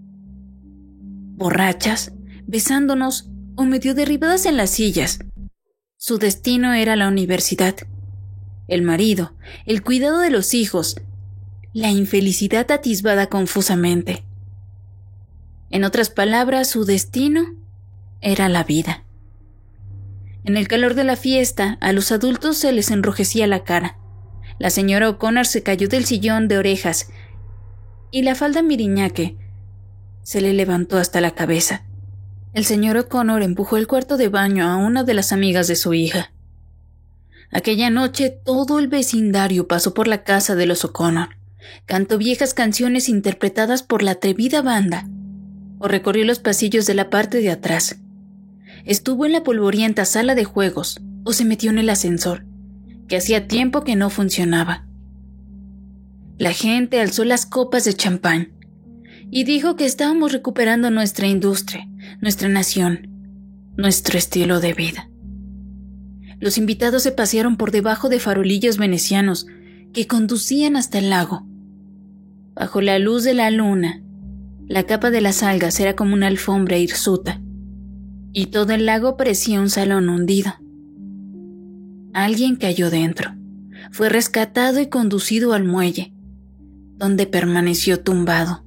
Borrachas, besándonos o medio derribadas en las sillas. Su destino era la universidad, el marido, el cuidado de los hijos, la infelicidad atisbada confusamente. En otras palabras, su destino era la vida. En el calor de la fiesta, a los adultos se les enrojecía la cara. La señora O'Connor se cayó del sillón de orejas y la falda miriñaque se le levantó hasta la cabeza. El señor O'Connor empujó el cuarto de baño a una de las amigas de su hija. Aquella noche todo el vecindario pasó por la casa de los O'Connor, cantó viejas canciones interpretadas por la atrevida banda, o recorrió los pasillos de la parte de atrás. Estuvo en la polvorienta sala de juegos o se metió en el ascensor, que hacía tiempo que no funcionaba. La gente alzó las copas de champán y dijo que estábamos recuperando nuestra industria, nuestra nación, nuestro estilo de vida. Los invitados se pasearon por debajo de farolillos venecianos que conducían hasta el lago. Bajo la luz de la luna, la capa de las algas era como una alfombra hirsuta, y todo el lago parecía un salón hundido. Alguien cayó dentro, fue rescatado y conducido al muelle, donde permaneció tumbado.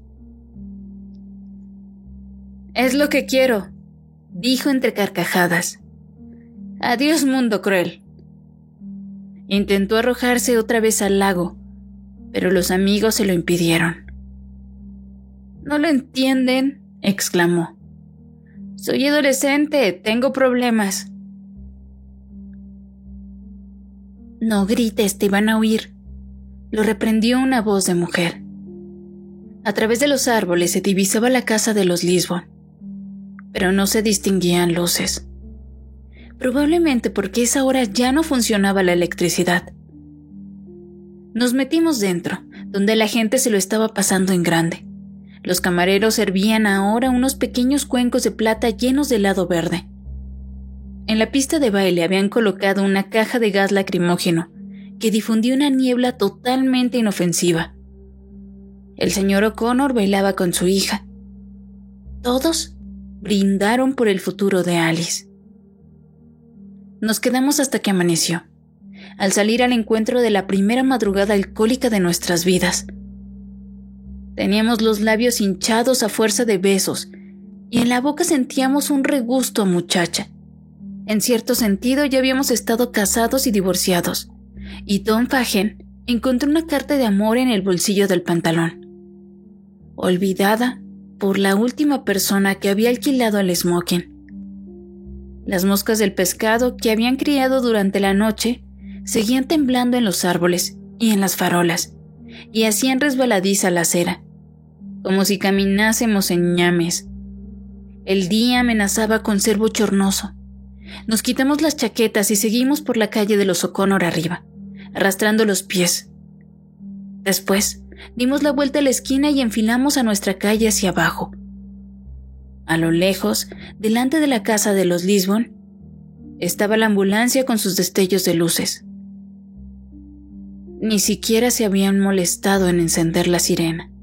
«Es lo que quiero», dijo entre carcajadas. «Adiós, mundo cruel». Intentó arrojarse otra vez al lago, pero los amigos se lo impidieron. «No lo entienden», exclamó. «Soy adolescente, tengo problemas». «No grites, te van a oír», lo reprendió una voz de mujer. A través de los árboles se divisaba la casa de los Lisbon, pero no se distinguían luces. Probablemente porque a esa hora ya no funcionaba la electricidad. Nos metimos dentro, donde la gente se lo estaba pasando en grande. Los camareros servían ahora unos pequeños cuencos de plata llenos de helado verde. En la pista de baile habían colocado una caja de gas lacrimógeno que difundía una niebla totalmente inofensiva. El señor O'Connor bailaba con su hija. Todos brindaron por el futuro de Alice. Nos quedamos hasta que amaneció, al salir al encuentro de la primera madrugada alcohólica de nuestras vidas. Teníamos los labios hinchados a fuerza de besos y en la boca sentíamos un regusto a muchacha. En cierto sentido ya habíamos estado casados y divorciados, y Tom Fagen encontró una carta de amor en el bolsillo del pantalón, olvidada por la última persona que había alquilado el smoking. Las moscas del pescado que habían criado durante la noche seguían temblando en los árboles y en las farolas, y hacían resbaladiza la acera, como si caminásemos en ñames. El día amenazaba con ser bochornoso. Nos quitamos las chaquetas y seguimos por la calle de los O'Connor arriba, arrastrando los pies. Después, dimos la vuelta a la esquina y enfilamos a nuestra calle hacia abajo. A lo lejos, delante de la casa de los Lisbon, estaba la ambulancia con sus destellos de luces. Ni siquiera se habían molestado en encender la sirena.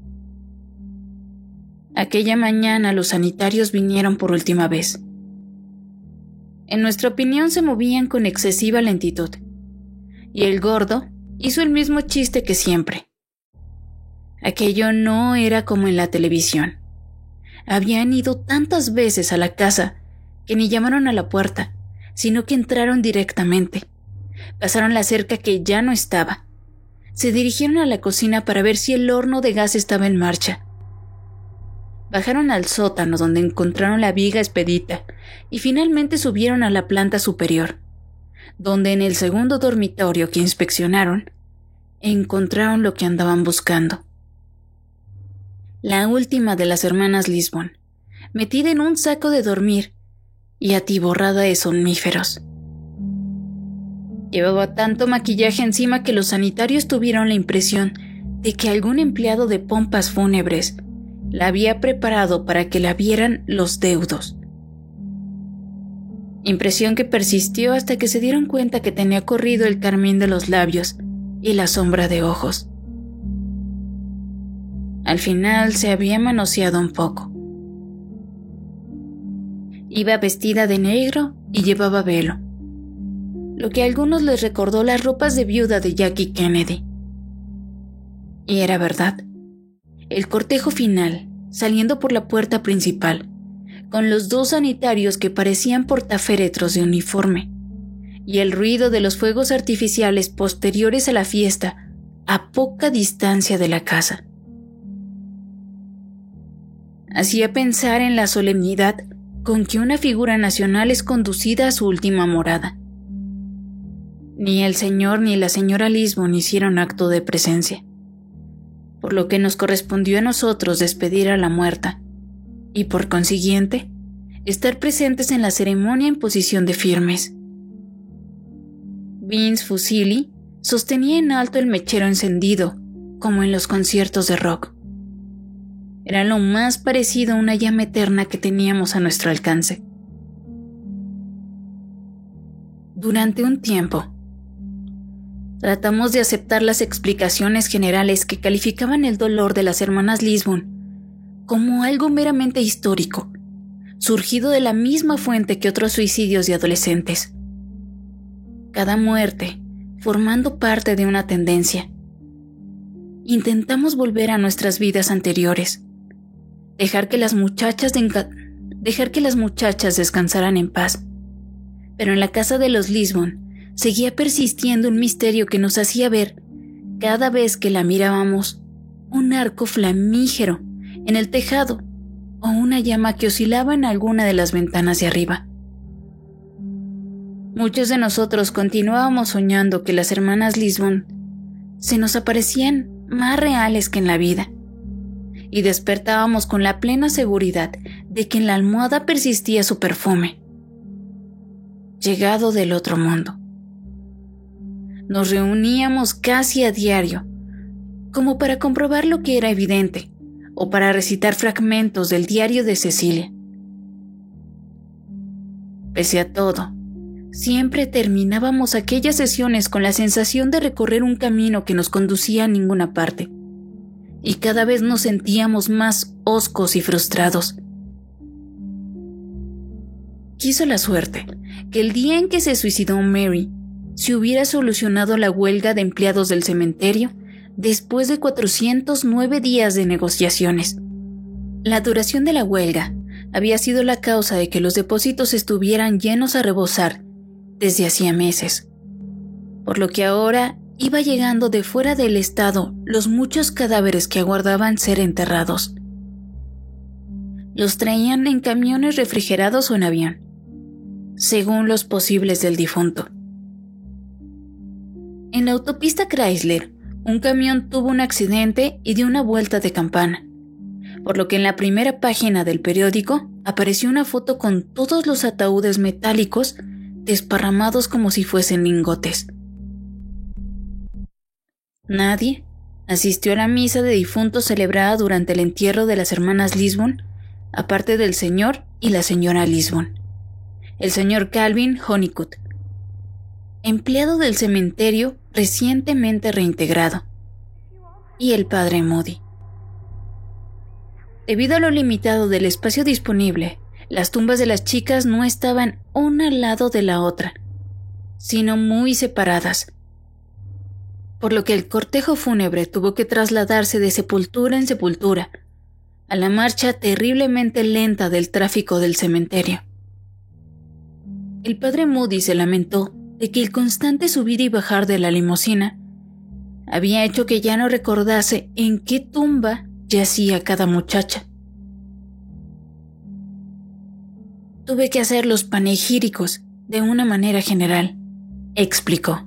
Aquella mañana los sanitarios vinieron por última vez. En nuestra opinión se movían con excesiva lentitud, y el gordo hizo el mismo chiste que siempre. Aquello no era como en la televisión. Habían ido tantas veces a la casa que ni llamaron a la puerta, sino que entraron directamente. Pasaron la cerca que ya no estaba. Se dirigieron a la cocina para ver si el horno de gas estaba en marcha. Bajaron al sótano donde encontraron la viga expedita y finalmente subieron a la planta superior, donde en el segundo dormitorio que inspeccionaron, encontraron lo que andaban buscando. La última de las hermanas Lisbon, metida en un saco de dormir y atiborrada de somníferos. Llevaba tanto maquillaje encima que los sanitarios tuvieron la impresión de que algún empleado de pompas fúnebres la había preparado para que la vieran los deudos. Impresión que persistió hasta que se dieron cuenta que tenía corrido el carmín de los labios y la sombra de ojos. Al final se había manoseado un poco. Iba vestida de negro y llevaba velo, lo que a algunos les recordó las ropas de viuda de Jackie Kennedy. Y era verdad. El cortejo final, saliendo por la puerta principal, con los dos sanitarios que parecían portaféretros de uniforme, y el ruido de los fuegos artificiales posteriores a la fiesta, a poca distancia de la casa. Hacía pensar en la solemnidad con que una figura nacional es conducida a su última morada. Ni el señor ni la señora Lisbon hicieron acto de presencia, por lo que nos correspondió a nosotros despedir a la muerta, y por consiguiente, estar presentes en la ceremonia en posición de firmes. Vince Fusili sostenía en alto el mechero encendido, como en los conciertos de rock. Era lo más parecido a una llama eterna que teníamos a nuestro alcance. Durante un tiempo, tratamos de aceptar las explicaciones generales que calificaban el dolor de las hermanas Lisbon como algo meramente histórico, surgido de la misma fuente que otros suicidios de adolescentes. Cada muerte formando parte de una tendencia. Intentamos volver a nuestras vidas anteriores, dejar que las muchachas, de enca- dejar que las muchachas descansaran en paz, pero en la casa de los Lisbon seguía persistiendo un misterio que nos hacía ver, cada vez que la mirábamos, un arco flamígero en el tejado o una llama que oscilaba en alguna de las ventanas de arriba. Muchos de nosotros continuábamos soñando que las hermanas Lisbon se nos aparecían más reales que en la vida, y despertábamos con la plena seguridad de que en la almohada persistía su perfume, llegado del otro mundo. Nos reuníamos casi a diario, como para comprobar lo que era evidente, o para recitar fragmentos del diario de Cecilia. Pese a todo, siempre terminábamos aquellas sesiones con la sensación de recorrer un camino que nos conducía a ninguna parte, y cada vez nos sentíamos más hoscos y frustrados. Quiso la suerte que el día en que se suicidó Mary se hubiera solucionado la huelga de empleados del cementerio después de cuatrocientos nueve días de negociaciones. La duración de la huelga había sido la causa de que los depósitos estuvieran llenos a rebosar desde hacía meses, por lo que ahora iba llegando de fuera del estado los muchos cadáveres que aguardaban ser enterrados. Los traían en camiones refrigerados o en avión, según los posibles del difunto. En la autopista Chrysler, un camión tuvo un accidente y dio una vuelta de campana, por lo que en la primera página del periódico apareció una foto con todos los ataúdes metálicos desparramados como si fuesen lingotes. Nadie asistió a la misa de difuntos celebrada durante el entierro de las hermanas Lisbon, aparte del señor y la señora Lisbon, el señor Calvin Honeycutt, empleado del cementerio recientemente reintegrado, y el padre Moody. Debido a lo limitado del espacio disponible, las tumbas de las chicas no estaban una al lado de la otra, sino muy separadas, por lo que el cortejo fúnebre tuvo que trasladarse de sepultura en sepultura, a la marcha terriblemente lenta del tráfico del cementerio. El padre Moody se lamentó de que el constante subir y bajar de la limusina había hecho que ya no recordase en qué tumba yacía cada muchacha. Tuve que hacer los panegíricos de una manera general, explicó.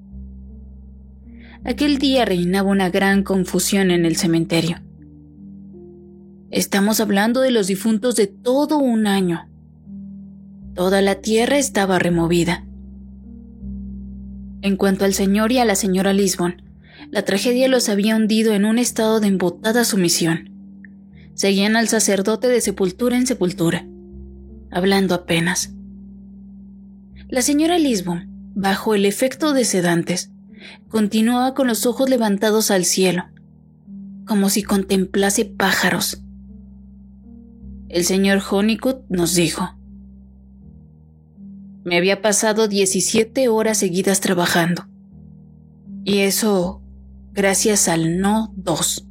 Aquel día reinaba una gran confusión en el cementerio. Estamos hablando de los difuntos de todo un año. Toda la tierra estaba removida. En cuanto al señor y a la señora Lisbon, la tragedia los había hundido en un estado de embotada sumisión. Seguían al sacerdote de sepultura en sepultura, hablando apenas. La señora Lisbon, bajo el efecto de sedantes, continuaba con los ojos levantados al cielo, como si contemplase pájaros. El señor Honeycutt nos dijo: me había pasado diecisiete horas seguidas trabajando, y eso gracias al no dos.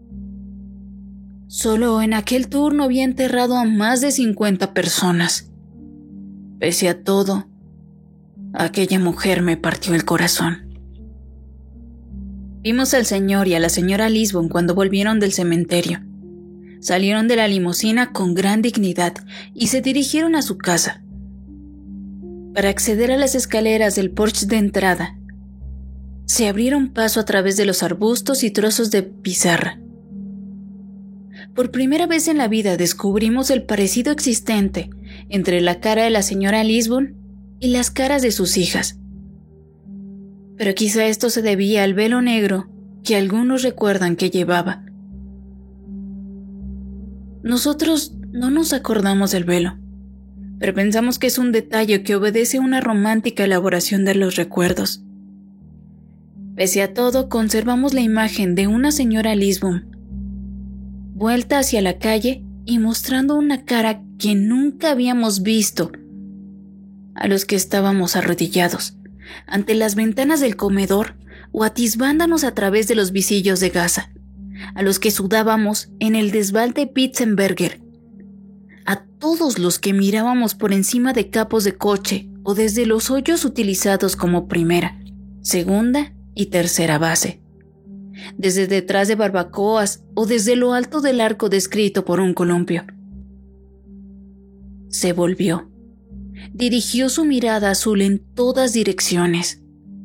Solo en aquel turno había enterrado a más de cincuenta personas. Pese a todo, aquella mujer me partió el corazón. Vimos al señor y a la señora Lisbon cuando volvieron del cementerio. Salieron de la limusina con gran dignidad y se dirigieron a su casa. Para acceder a las escaleras del porche de entrada, se abrieron paso a través de los arbustos y trozos de pizarra. Por primera vez en la vida descubrimos el parecido existente entre la cara de la señora Lisbon y las caras de sus hijas. Pero quizá esto se debía al velo negro que algunos recuerdan que llevaba. Nosotros no nos acordamos del velo, pero pensamos que es un detalle que obedece a una romántica elaboración de los recuerdos. Pese a todo, conservamos la imagen de una señora Lisbon, vuelta hacia la calle y mostrando una cara que nunca habíamos visto a los que estábamos arrodillados ante las ventanas del comedor o atisbándonos a través de los visillos de gasa, a los que sudábamos en el desván de Pitzenberger, a todos los que mirábamos por encima de capos de coche o desde los hoyos utilizados como primera, segunda y tercera base, desde detrás de barbacoas o desde lo alto del arco descrito por un columpio. Se volvió. Dirigió su mirada azul en todas direcciones.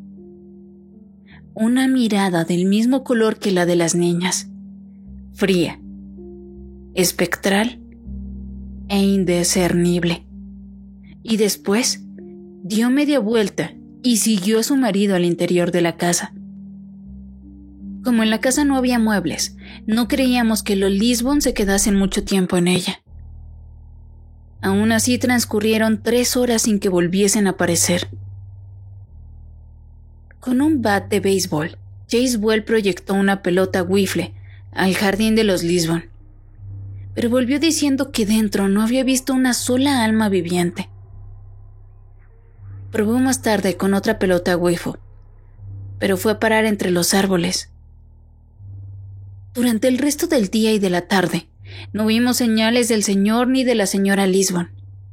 Una mirada del mismo color que la de las niñas, fría, espectral e indiscernible. Y después dio media vuelta y siguió a su marido al interior de la casa. Como en la casa no había muebles, no creíamos que los Lisbon se quedasen mucho tiempo en ella. Aún así transcurrieron tres horas sin que volviesen a aparecer. Con un bat de béisbol, Chase Well proyectó una pelota wiffle al jardín de los Lisbon, pero volvió diciendo que dentro no había visto una sola alma viviente. Probó más tarde con otra pelota wiffle, pero fue a parar entre los árboles. Durante el resto del día y de la tarde, no vimos señales del señor ni de la señora Lisbon.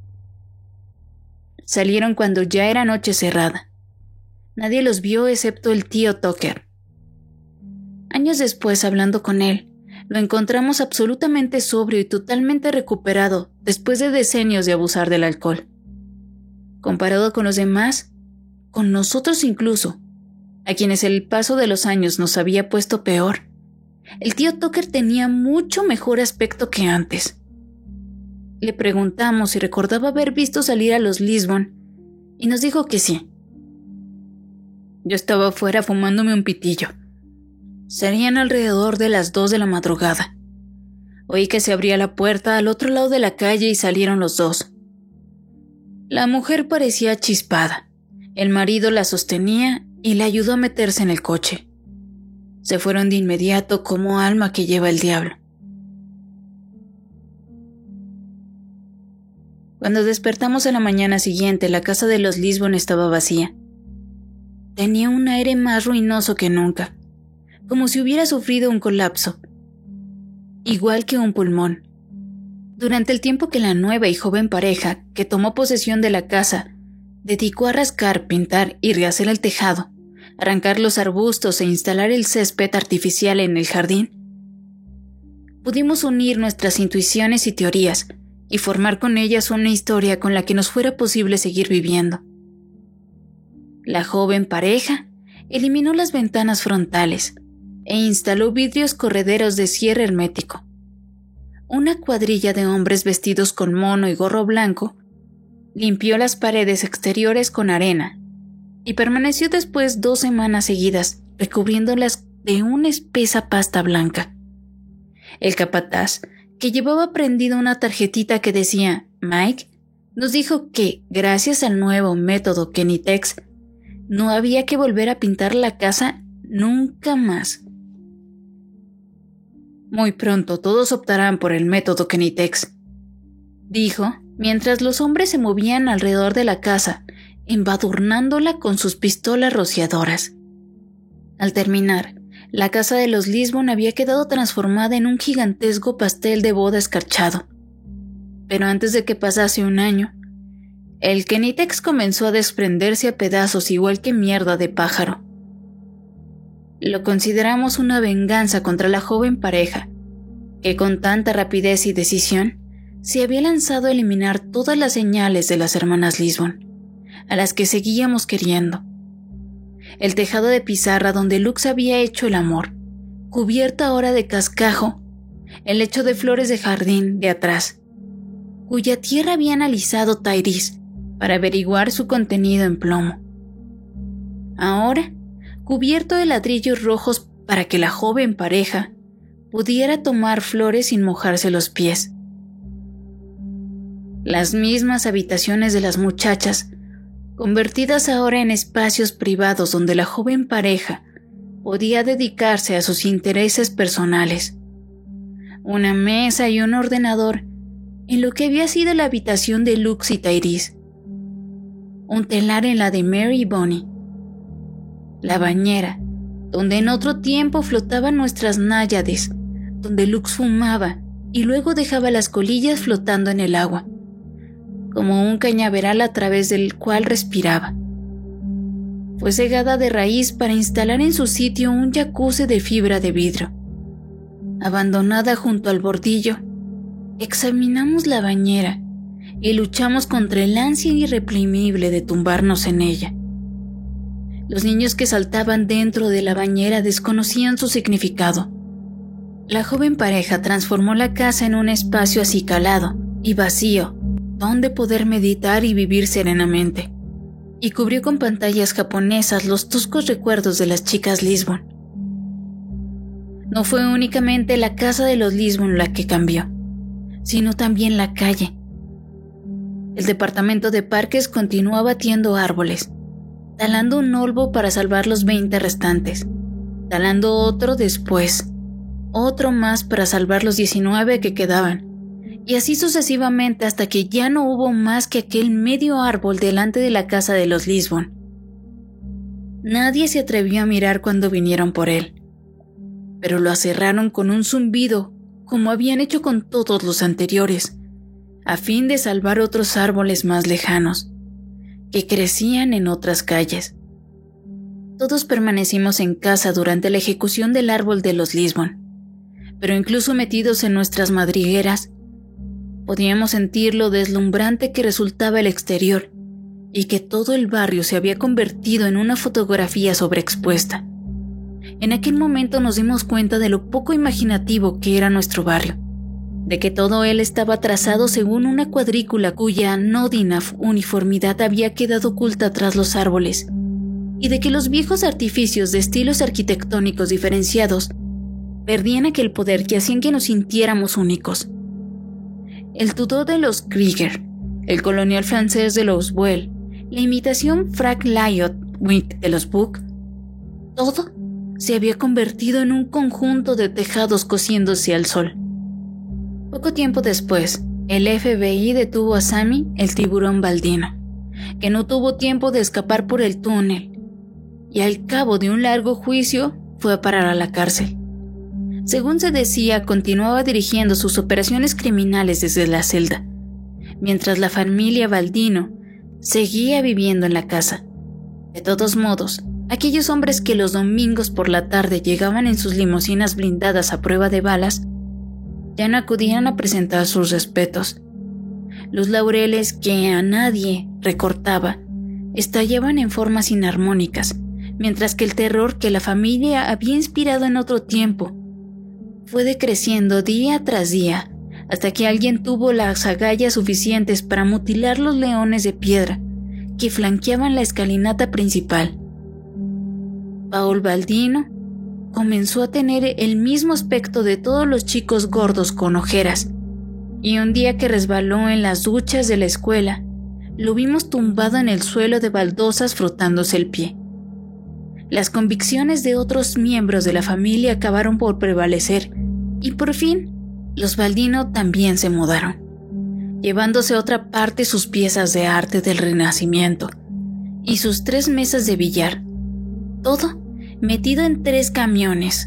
Salieron cuando ya era noche cerrada. Nadie los vio excepto el tío Tucker. Años después, hablando con él, lo encontramos absolutamente sobrio y totalmente recuperado después de decenios de abusar del alcohol. Comparado con los demás, con nosotros incluso, a quienes el paso de los años nos había puesto peor, el tío Tucker tenía mucho mejor aspecto que antes. Le preguntamos si recordaba haber visto salir a los Lisbon y nos dijo que sí. Yo estaba afuera fumándome un pitillo. Serían alrededor de las dos de la madrugada. Oí que se abría la puerta al otro lado de la calle y salieron los dos. La mujer parecía chispada. El marido la sostenía y le ayudó a meterse en el coche. Se fueron de inmediato como alma que lleva el diablo. Cuando despertamos a la mañana siguiente, la casa de los Lisbon estaba vacía. Tenía un aire más ruinoso que nunca, como si hubiera sufrido un colapso, igual que un pulmón. Durante el tiempo que la nueva y joven pareja que tomó posesión de la casa dedicó a rascar, pintar y rehacer el tejado, arrancar los arbustos e instalar el césped artificial en el jardín, pudimos unir nuestras intuiciones y teorías y formar con ellas una historia con la que nos fuera posible seguir viviendo. La joven pareja eliminó las ventanas frontales e instaló vidrios correderos de cierre hermético. Una cuadrilla de hombres vestidos con mono y gorro blanco limpió las paredes exteriores con arena y permaneció después dos semanas seguidas, recubriéndolas de una espesa pasta blanca. El capataz, que llevaba prendida una tarjetita que decía Mike, nos dijo que, gracias al nuevo método Kenitex, no había que volver a pintar la casa nunca más. Muy pronto todos optarán por el método Kenitex, dijo, mientras los hombres se movían alrededor de la casa, embadurnándola con sus pistolas rociadoras. Al terminar, la casa de los Lisbon había quedado transformada en un gigantesco pastel de boda escarchado. Pero antes de que pasase un año, el Kenitex comenzó a desprenderse a pedazos igual que mierda de pájaro. Lo consideramos una venganza contra la joven pareja, que con tanta rapidez y decisión se había lanzado a eliminar todas las señales de las hermanas Lisbon, a las que seguíamos queriendo. El tejado de pizarra donde Lux había hecho el amor, cubierto ahora de cascajo, el lecho de flores de jardín de atrás, cuya tierra había analizado Tyrese para averiguar su contenido en plomo. Ahora, cubierto de ladrillos rojos para que la joven pareja pudiera tomar flores sin mojarse los pies. Las mismas habitaciones de las muchachas, convertidas ahora en espacios privados donde la joven pareja podía dedicarse a sus intereses personales. Una mesa y un ordenador en lo que había sido la habitación de Lux y Tyrese. Un telar en la de Mary y Bonnie. La bañera, donde en otro tiempo flotaban nuestras náyades, donde Lux fumaba y luego dejaba las colillas flotando en el agua, como un cañaveral a través del cual respiraba. Fue cegada de raíz para instalar en su sitio un jacuzzi de fibra de vidrio. Abandonada junto al bordillo, examinamos la bañera y luchamos contra el ansia irreprimible de tumbarnos en ella. Los niños que saltaban dentro de la bañera desconocían su significado. La joven pareja transformó la casa en un espacio acicalado y vacío, donde poder meditar y vivir serenamente, y cubrió con pantallas japonesas los toscos recuerdos de las chicas Lisbon. No fue únicamente la casa de los Lisbon la que cambió, sino también la calle. El departamento de parques continuó batiendo árboles, talando un olmo para salvar los veinte restantes, talando otro después, otro más para salvar los diecinueve que quedaban, y así sucesivamente hasta que ya no hubo más que aquel medio árbol delante de la casa de los Lisbon. Nadie se atrevió a mirar cuando vinieron por él, pero lo aserraron con un zumbido, como habían hecho con todos los anteriores, a fin de salvar otros árboles más lejanos, que crecían en otras calles. Todos permanecimos en casa durante la ejecución del árbol de los Lisbon, pero incluso metidos en nuestras madrigueras, podíamos sentir lo deslumbrante que resultaba el exterior y que todo el barrio se había convertido en una fotografía sobreexpuesta. En aquel momento nos dimos cuenta de lo poco imaginativo que era nuestro barrio, de que todo él estaba trazado según una cuadrícula cuya anódina uniformidad había quedado oculta tras los árboles, y de que los viejos artificios de estilos arquitectónicos diferenciados perdían aquel poder que hacían que nos sintiéramos únicos. El Tudor de los Krieger, el colonial francés de los Buell, la imitación Frank Lloyd Wright de los Buck, todo se había convertido en un conjunto de tejados cociéndose al sol. Poco tiempo después, el F B I detuvo a Sammy, el tiburón baldino, que no tuvo tiempo de escapar por el túnel, y al cabo de un largo juicio fue a parar a la cárcel. Según se decía, continuaba dirigiendo sus operaciones criminales desde la celda, mientras la familia Baldino seguía viviendo en la casa. De todos modos, aquellos hombres que los domingos por la tarde llegaban en sus limusinas blindadas a prueba de balas, ya no acudían a presentar sus respetos. Los laureles que a nadie recortaba estallaban en formas inarmónicas, mientras que el terror que la familia había inspirado en otro tiempo fue decreciendo día tras día, hasta que alguien tuvo las agallas suficientes para mutilar los leones de piedra que flanqueaban la escalinata principal. Paul Baldino comenzó a tener el mismo aspecto de todos los chicos gordos con ojeras, y un día que resbaló en las duchas de la escuela, lo vimos tumbado en el suelo de baldosas frotándose el pie. Las convicciones de otros miembros de la familia acabaron por prevalecer, y por fin, los Baldino también se mudaron, llevándose a otra parte sus piezas de arte del Renacimiento y sus tres mesas de billar, todo metido en tres camiones.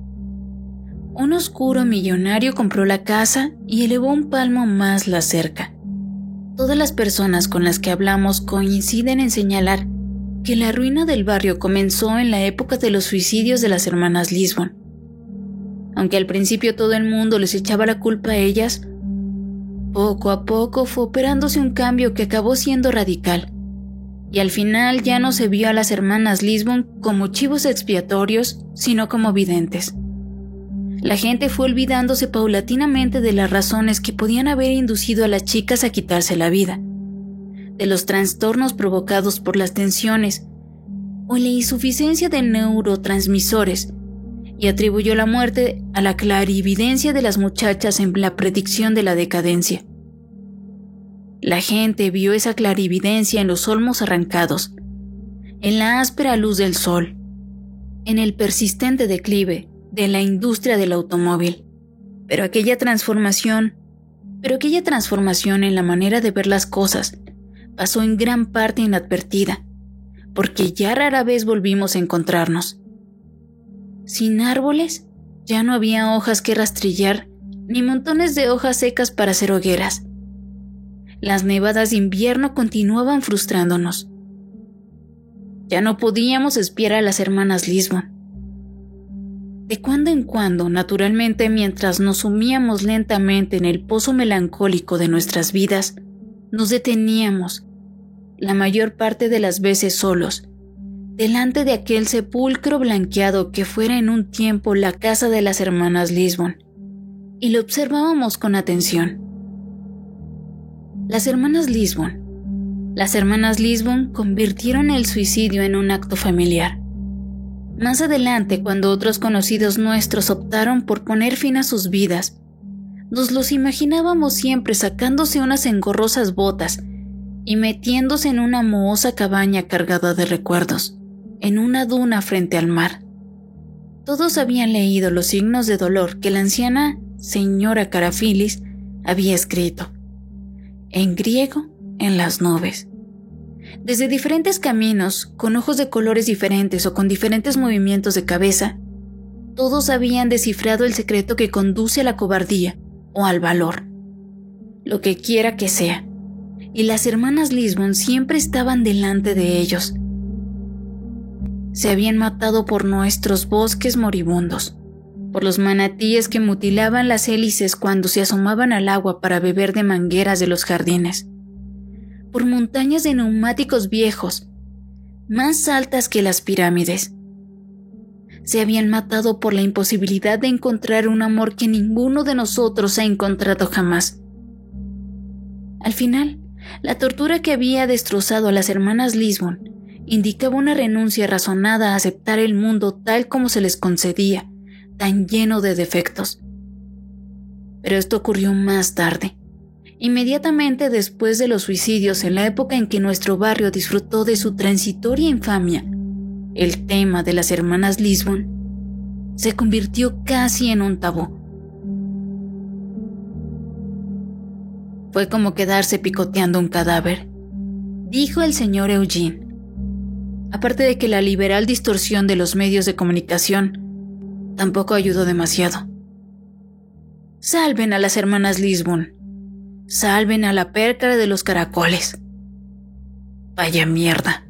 Un oscuro millonario compró la casa y elevó un palmo más la cerca. Todas las personas con las que hablamos coinciden en señalar que la ruina del barrio comenzó en la época de los suicidios de las hermanas Lisbon. Aunque al principio todo el mundo les echaba la culpa a ellas, poco a poco fue operándose un cambio que acabó siendo radical, y al final ya no se vio a las hermanas Lisbon como chivos expiatorios, sino como videntes. La gente fue olvidándose paulatinamente de las razones que podían haber inducido a las chicas a quitarse la vida, de los trastornos provocados por las tensiones o la insuficiencia de neurotransmisores, y atribuyó la muerte a la clarividencia de las muchachas en la predicción de la decadencia. La gente vio esa clarividencia en los olmos arrancados, en la áspera luz del sol, en el persistente declive de la industria del automóvil. Pero aquella transformación, pero aquella transformación en la manera de ver las cosas pasó en gran parte inadvertida, porque ya rara vez volvimos a encontrarnos. Sin árboles, ya no había hojas que rastrillar, ni montones de hojas secas para hacer hogueras. Las nevadas de invierno continuaban frustrándonos. Ya no podíamos espiar a las hermanas Lisbon. De cuando en cuando, naturalmente, mientras nos sumíamos lentamente en el pozo melancólico de nuestras vidas, nos deteníamos, la mayor parte de las veces solos, delante de aquel sepulcro blanqueado que fuera en un tiempo la casa de las hermanas Lisbon, y lo observábamos con atención. Las hermanas Lisbon. Las hermanas Lisbon convirtieron el suicidio en un acto familiar. Más adelante, cuando otros conocidos nuestros optaron por poner fin a sus vidas, nos los imaginábamos siempre sacándose unas engorrosas botas y metiéndose en una mohosa cabaña cargada de recuerdos, en una duna frente al mar. Todos habían leído los signos de dolor que la anciana señora Carafilis había escrito, en griego, en las nubes. Desde diferentes caminos, con ojos de colores diferentes o con diferentes movimientos de cabeza, todos habían descifrado el secreto que conduce a la cobardía o al valor, lo que quiera que sea, y las hermanas Lisbon siempre estaban delante de ellos. Se habían matado por nuestros bosques moribundos, por los manatíes que mutilaban las hélices cuando se asomaban al agua para beber de mangueras de los jardines, por montañas de neumáticos viejos, más altas que las pirámides. Se habían matado por la imposibilidad de encontrar un amor que ninguno de nosotros ha encontrado jamás. Al final, la tortura que había destrozado a las hermanas Lisbon indicaba una renuncia razonada a aceptar el mundo tal como se les concedía, tan lleno de defectos. Pero esto ocurrió más tarde, inmediatamente después de los suicidios, en la época en que nuestro barrio disfrutó de su transitoria infamia. El tema de las hermanas Lisbon se convirtió casi en un tabú. Fue como quedarse picoteando un cadáver, dijo el señor Eugene. Aparte de que la liberal distorsión de los medios de comunicación tampoco ayudó demasiado. Salven a las hermanas Lisbon. Salven a la pércara de los caracoles. Vaya mierda.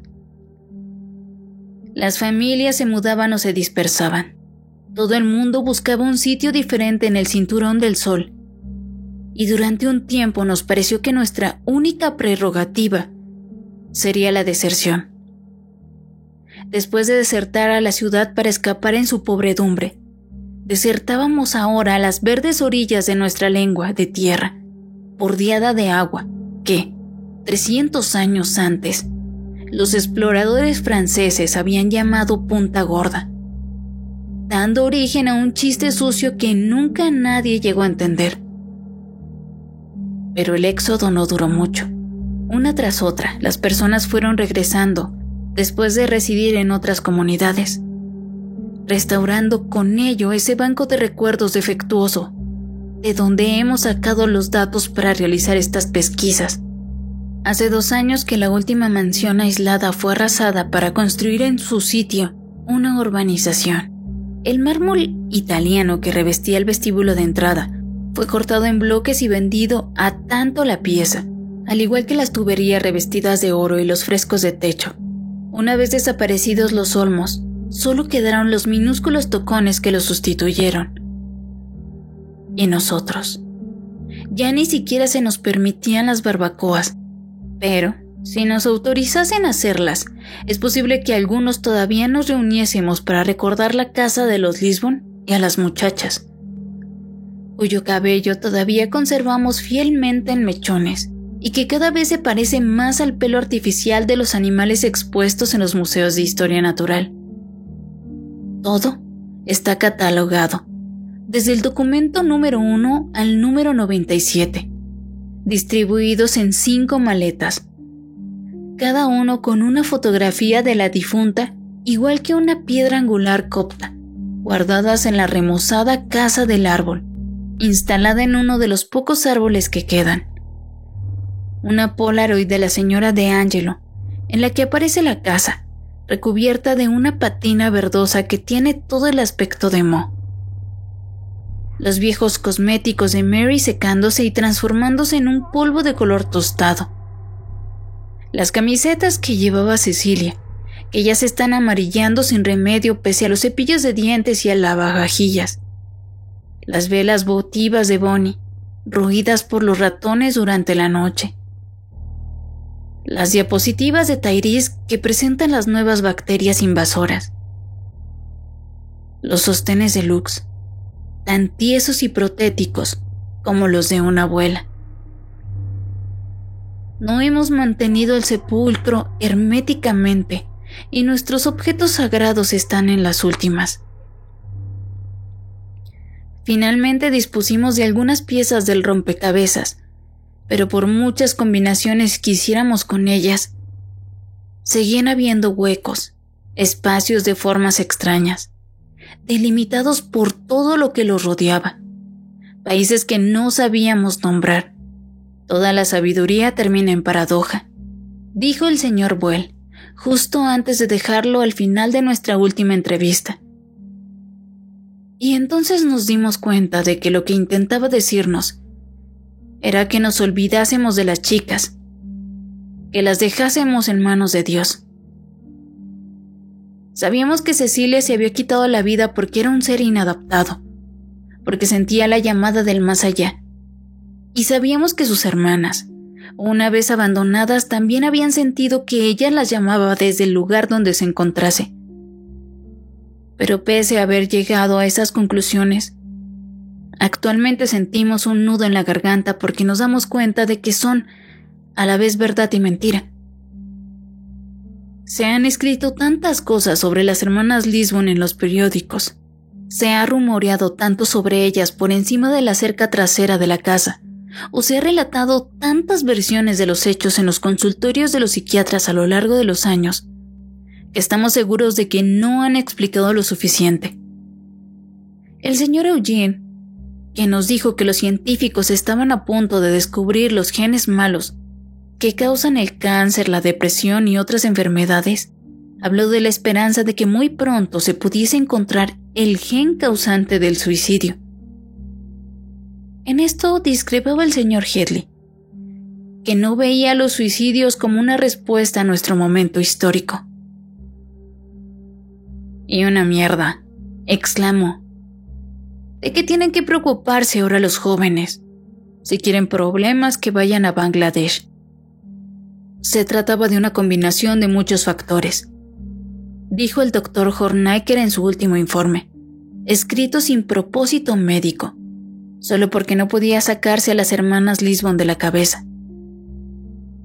Las familias se mudaban o se dispersaban. Todo el mundo buscaba un sitio diferente en el cinturón del sol. Y durante un tiempo nos pareció que nuestra única prerrogativa sería la deserción. Después de desertar a la ciudad para escapar en su pobredumbre, desertábamos ahora a las verdes orillas de nuestra lengua de tierra, bordeada de agua, que, trescientos años antes, los exploradores franceses habían llamado Punta Gorda, dando origen a un chiste sucio que nunca nadie llegó a entender. Pero el éxodo no duró mucho. Una tras otra, las personas fueron regresando después de residir en otras comunidades, restaurando con ello ese banco de recuerdos defectuoso, de donde hemos sacado los datos para realizar estas pesquisas. Hace dos años que la última mansión aislada fue arrasada para construir en su sitio una urbanización. El mármol italiano que revestía el vestíbulo de entrada fue cortado en bloques y vendido a tanto la pieza, al igual que las tuberías revestidas de oro y los frescos de techo. Una vez desaparecidos los olmos, solo quedaron los minúsculos tocones que los sustituyeron. Y nosotros. Ya ni siquiera se nos permitían las barbacoas, pero si nos autorizasen a hacerlas, es posible que algunos todavía nos reuniésemos para recordar la casa de los Lisbon y a las muchachas, cuyo cabello todavía conservamos fielmente en mechones y que cada vez se parece más al pelo artificial de los animales expuestos en los museos de historia natural. Todo está catalogado, desde el documento número uno al número noventa y siete, distribuidos en cinco maletas, cada uno con una fotografía de la difunta, igual que una piedra angular copta, guardadas en la remozada casa del árbol, instalada en uno de los pocos árboles que quedan. Una Polaroid de la señora De Angelo, en la que aparece la casa, recubierta de una patina verdosa que tiene todo el aspecto de moho. Los viejos cosméticos de Mary secándose y transformándose en un polvo de color tostado. Las camisetas que llevaba Cecilia, que ya se están amarillando sin remedio pese a los cepillos de dientes y al lavavajillas. Las velas votivas de Bonnie, roídas por los ratones durante la noche. Las diapositivas de Tyrese que presentan las nuevas bacterias invasoras. Los sostenes de Lux, tan tiesos y protéticos como los de una abuela. No hemos mantenido el sepulcro herméticamente y nuestros objetos sagrados están en las últimas. Finalmente dispusimos de algunas piezas del rompecabezas, pero por muchas combinaciones que hiciéramos con ellas, seguían habiendo huecos, espacios de formas extrañas, delimitados por todo lo que los rodeaba, países que no sabíamos nombrar. Toda la sabiduría termina en paradoja, dijo el señor Buell, justo antes de dejarlo al final de nuestra última entrevista. Y entonces nos dimos cuenta de que lo que intentaba decirnos era que nos olvidásemos de las chicas, que las dejásemos en manos de Dios. Sabíamos que Cecilia se había quitado la vida porque era un ser inadaptado, porque sentía la llamada del más allá, y sabíamos que sus hermanas, una vez abandonadas, también habían sentido que ella las llamaba desde el lugar donde se encontrase. Pero pese a haber llegado a esas conclusiones, actualmente sentimos un nudo en la garganta porque nos damos cuenta de que son a la vez verdad y mentira. Se han escrito tantas cosas sobre las hermanas Lisbon en los periódicos. Se ha rumoreado tanto sobre ellas por encima de la cerca trasera de la casa, o se ha relatado tantas versiones de los hechos en los consultorios de los psiquiatras a lo largo de los años, que estamos seguros de que no han explicado lo suficiente. El señor Eugene, que nos dijo que los científicos estaban a punto de descubrir los genes malos que causan el cáncer, la depresión y otras enfermedades, habló de la esperanza de que muy pronto se pudiese encontrar el gen causante del suicidio. En esto discrepaba el señor Headley, que no veía los suicidios como una respuesta a nuestro momento histórico. «Y una mierda», exclamó. «¿De qué tienen que preocuparse ahora los jóvenes? Si quieren problemas, que vayan a Bangladesh». Se trataba de una combinación de muchos factores, dijo el doctor Hornaker en su último informe, escrito sin propósito médico, solo porque no podía sacarse a las hermanas Lisbon de la cabeza.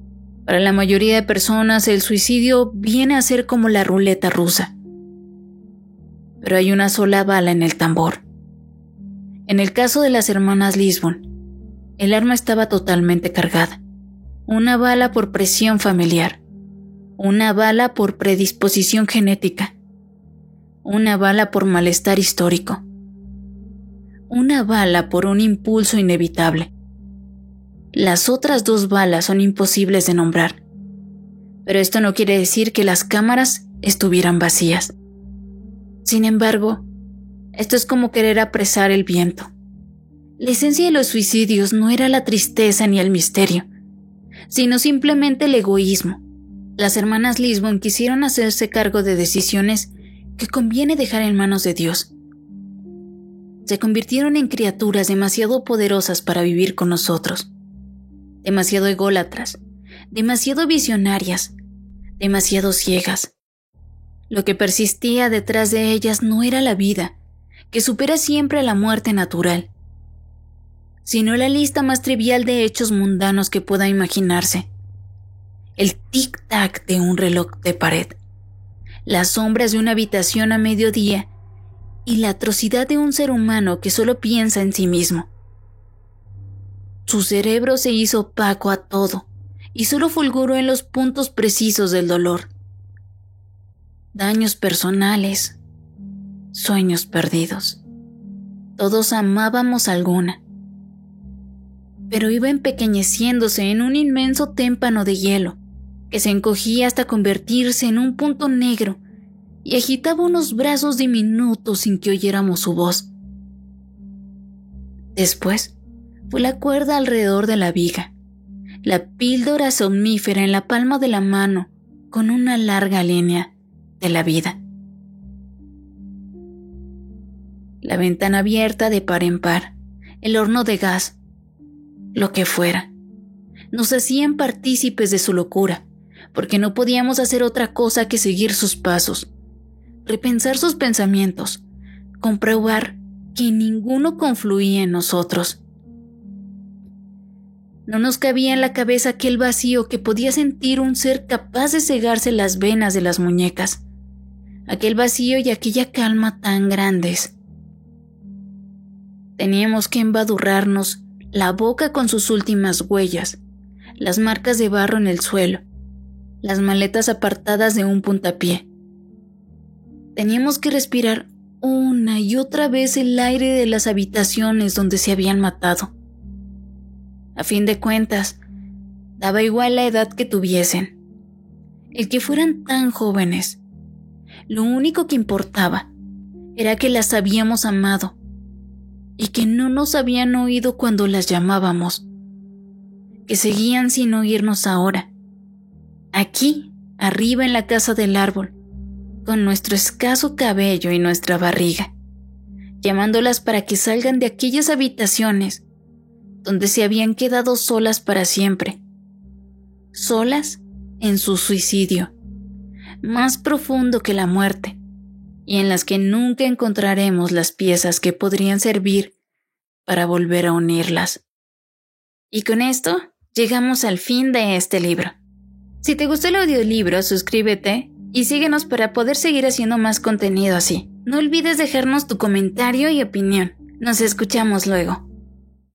Para la mayoría de personas, el suicidio viene a ser como la ruleta rusa. Pero hay una sola bala en el tambor. En el caso de las hermanas Lisbon, el arma estaba totalmente cargada. Una bala por presión familiar. Una bala por predisposición genética. Una bala por malestar histórico. Una bala por un impulso inevitable. Las otras dos balas son imposibles de nombrar. Pero esto no quiere decir que las cámaras estuvieran vacías. Sin embargo, esto es como querer apresar el viento. La esencia de los suicidios no era la tristeza ni el misterio, sino simplemente el egoísmo. Las hermanas Lisbon quisieron hacerse cargo de decisiones que conviene dejar en manos de Dios. Se convirtieron en criaturas demasiado poderosas para vivir con nosotros. Demasiado ególatras, demasiado visionarias, demasiado ciegas. Lo que persistía detrás de ellas no era la vida, que supera siempre a la muerte natural, sino la lista más trivial de hechos mundanos que pueda imaginarse. El tic-tac de un reloj de pared, las sombras de una habitación a mediodía y la atrocidad de un ser humano que solo piensa en sí mismo. Su cerebro se hizo opaco a todo y solo fulguró en los puntos precisos del dolor. Daños personales, sueños perdidos. Todos amábamos alguna, pero iba empequeñeciéndose en un inmenso témpano de hielo que se encogía hasta convertirse en un punto negro y agitaba unos brazos diminutos sin que oyéramos su voz. Después fue la cuerda alrededor de la viga, la píldora somnífera en la palma de la mano con una larga línea de la vida. La ventana abierta de par en par, el horno de gas, lo que fuera, nos hacían partícipes de su locura, porque no podíamos hacer otra cosa que seguir sus pasos, repensar sus pensamientos, comprobar que ninguno confluía en nosotros. No nos cabía en la cabeza aquel vacío que podía sentir un ser capaz de cegarse las venas de las muñecas, aquel vacío y aquella calma tan grandes. Teníamos que embadurnarnos la boca con sus últimas huellas, las marcas de barro en el suelo, las maletas apartadas de un puntapié. Teníamos que respirar una y otra vez el aire de las habitaciones donde se habían matado. A fin de cuentas, daba igual la edad que tuviesen, el que fueran tan jóvenes. Lo único que importaba era que las habíamos amado y que no nos habían oído cuando las llamábamos, que seguían sin oírnos ahora, aquí, arriba en la casa del árbol, con nuestro escaso cabello y nuestra barriga, llamándolas para que salgan de aquellas habitaciones donde se habían quedado solas para siempre, solas en su suicidio, más profundo que la muerte, y en las que nunca encontraremos las piezas que podrían servir para volver a unirlas. Y con esto llegamos al fin de este libro. Si te gustó el audiolibro, suscríbete y síguenos para poder seguir haciendo más contenido así. No olvides dejarnos tu comentario y opinión. Nos escuchamos luego.